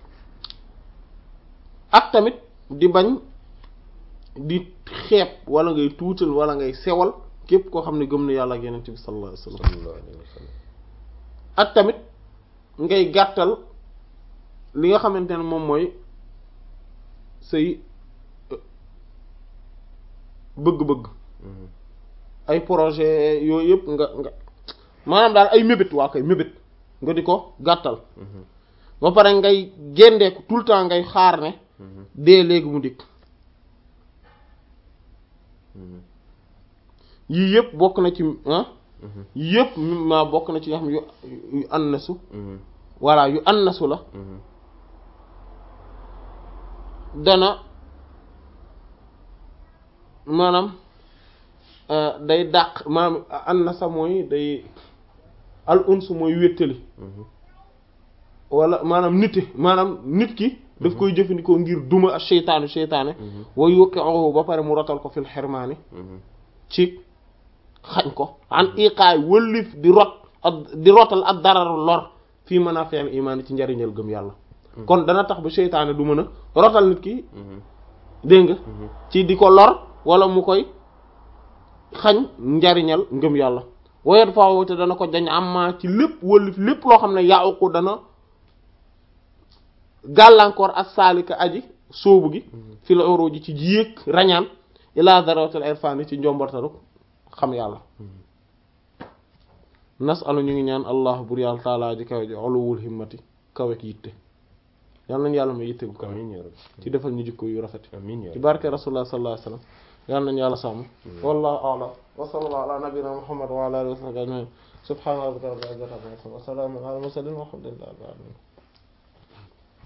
Speaker 1: ak tamit di bañ di xeeb wala ngay tuutal wala ngay sewal képp koo xam ne gëm na yàlla ak yonent bi sallallahu alayhi wasallam ak tamit ngay gàttal li nga xamante ne moom mooy say bëgg-bëgg ay projet yooyu yëpp nga nga maanaam daal ay mébét waa koy mébét nga di ko gàttal ba pare ngay géndeeku tout le temps ngay xaar ne dee léegi mu dikk yii yëpp bokk na ci ah yii yëpp ma bokk na ci nga xam yu yu annasu voilà yu annasu la dana maanaam day dàq maanaam annasa mooy day al uns mooy wéttali wala maanaam nite maanaam nit ki daf koy jëfandikoo ngir duma ak seytaanu seytaane wa yuqi'uhu ba pare mu rotal ko fil xirmaani ci xañ ko an iqaay wëllif di rot di rotal ak dararu lor fii mën a feen imaan ci njariñal gëm yàlla kon dana tax ba seytaane du mën a rotal nit ki dégg nga ci di ko lor wala mu koy xañ njariñal ngëm yàlla woyet faaw te dana ko jañ amma ci lépp wëllif lépp loo xam ne yàqu dana gàllankoor ak saalika aji sóobu gi fi la oro ji ci yéeg rañaan ila darawatul irfani ci njombortalu xam yàlla nasalu ñu ngi ñaan allah bur yàlla taalaa ji kawe ji uluwul himmati kawek yitte yal nañu yàlla may yitte gu kawe
Speaker 2: amiin yaa rabbi
Speaker 1: ci defal ñu jikko yu rafet
Speaker 2: amiin yaa
Speaker 1: ci
Speaker 2: rabbi
Speaker 1: barke rasulullah sallallahu alayhi wasallam yal nañu yàlla sàmm wallahu a'lam wa sallallahu ala nabiyyina muhammad wa ala alihi wa sahbihi ajma'in subhana rabbika rabbil izzati amma yasifun wa salamun ala al mursalin walhamdulillahi rabbil alamin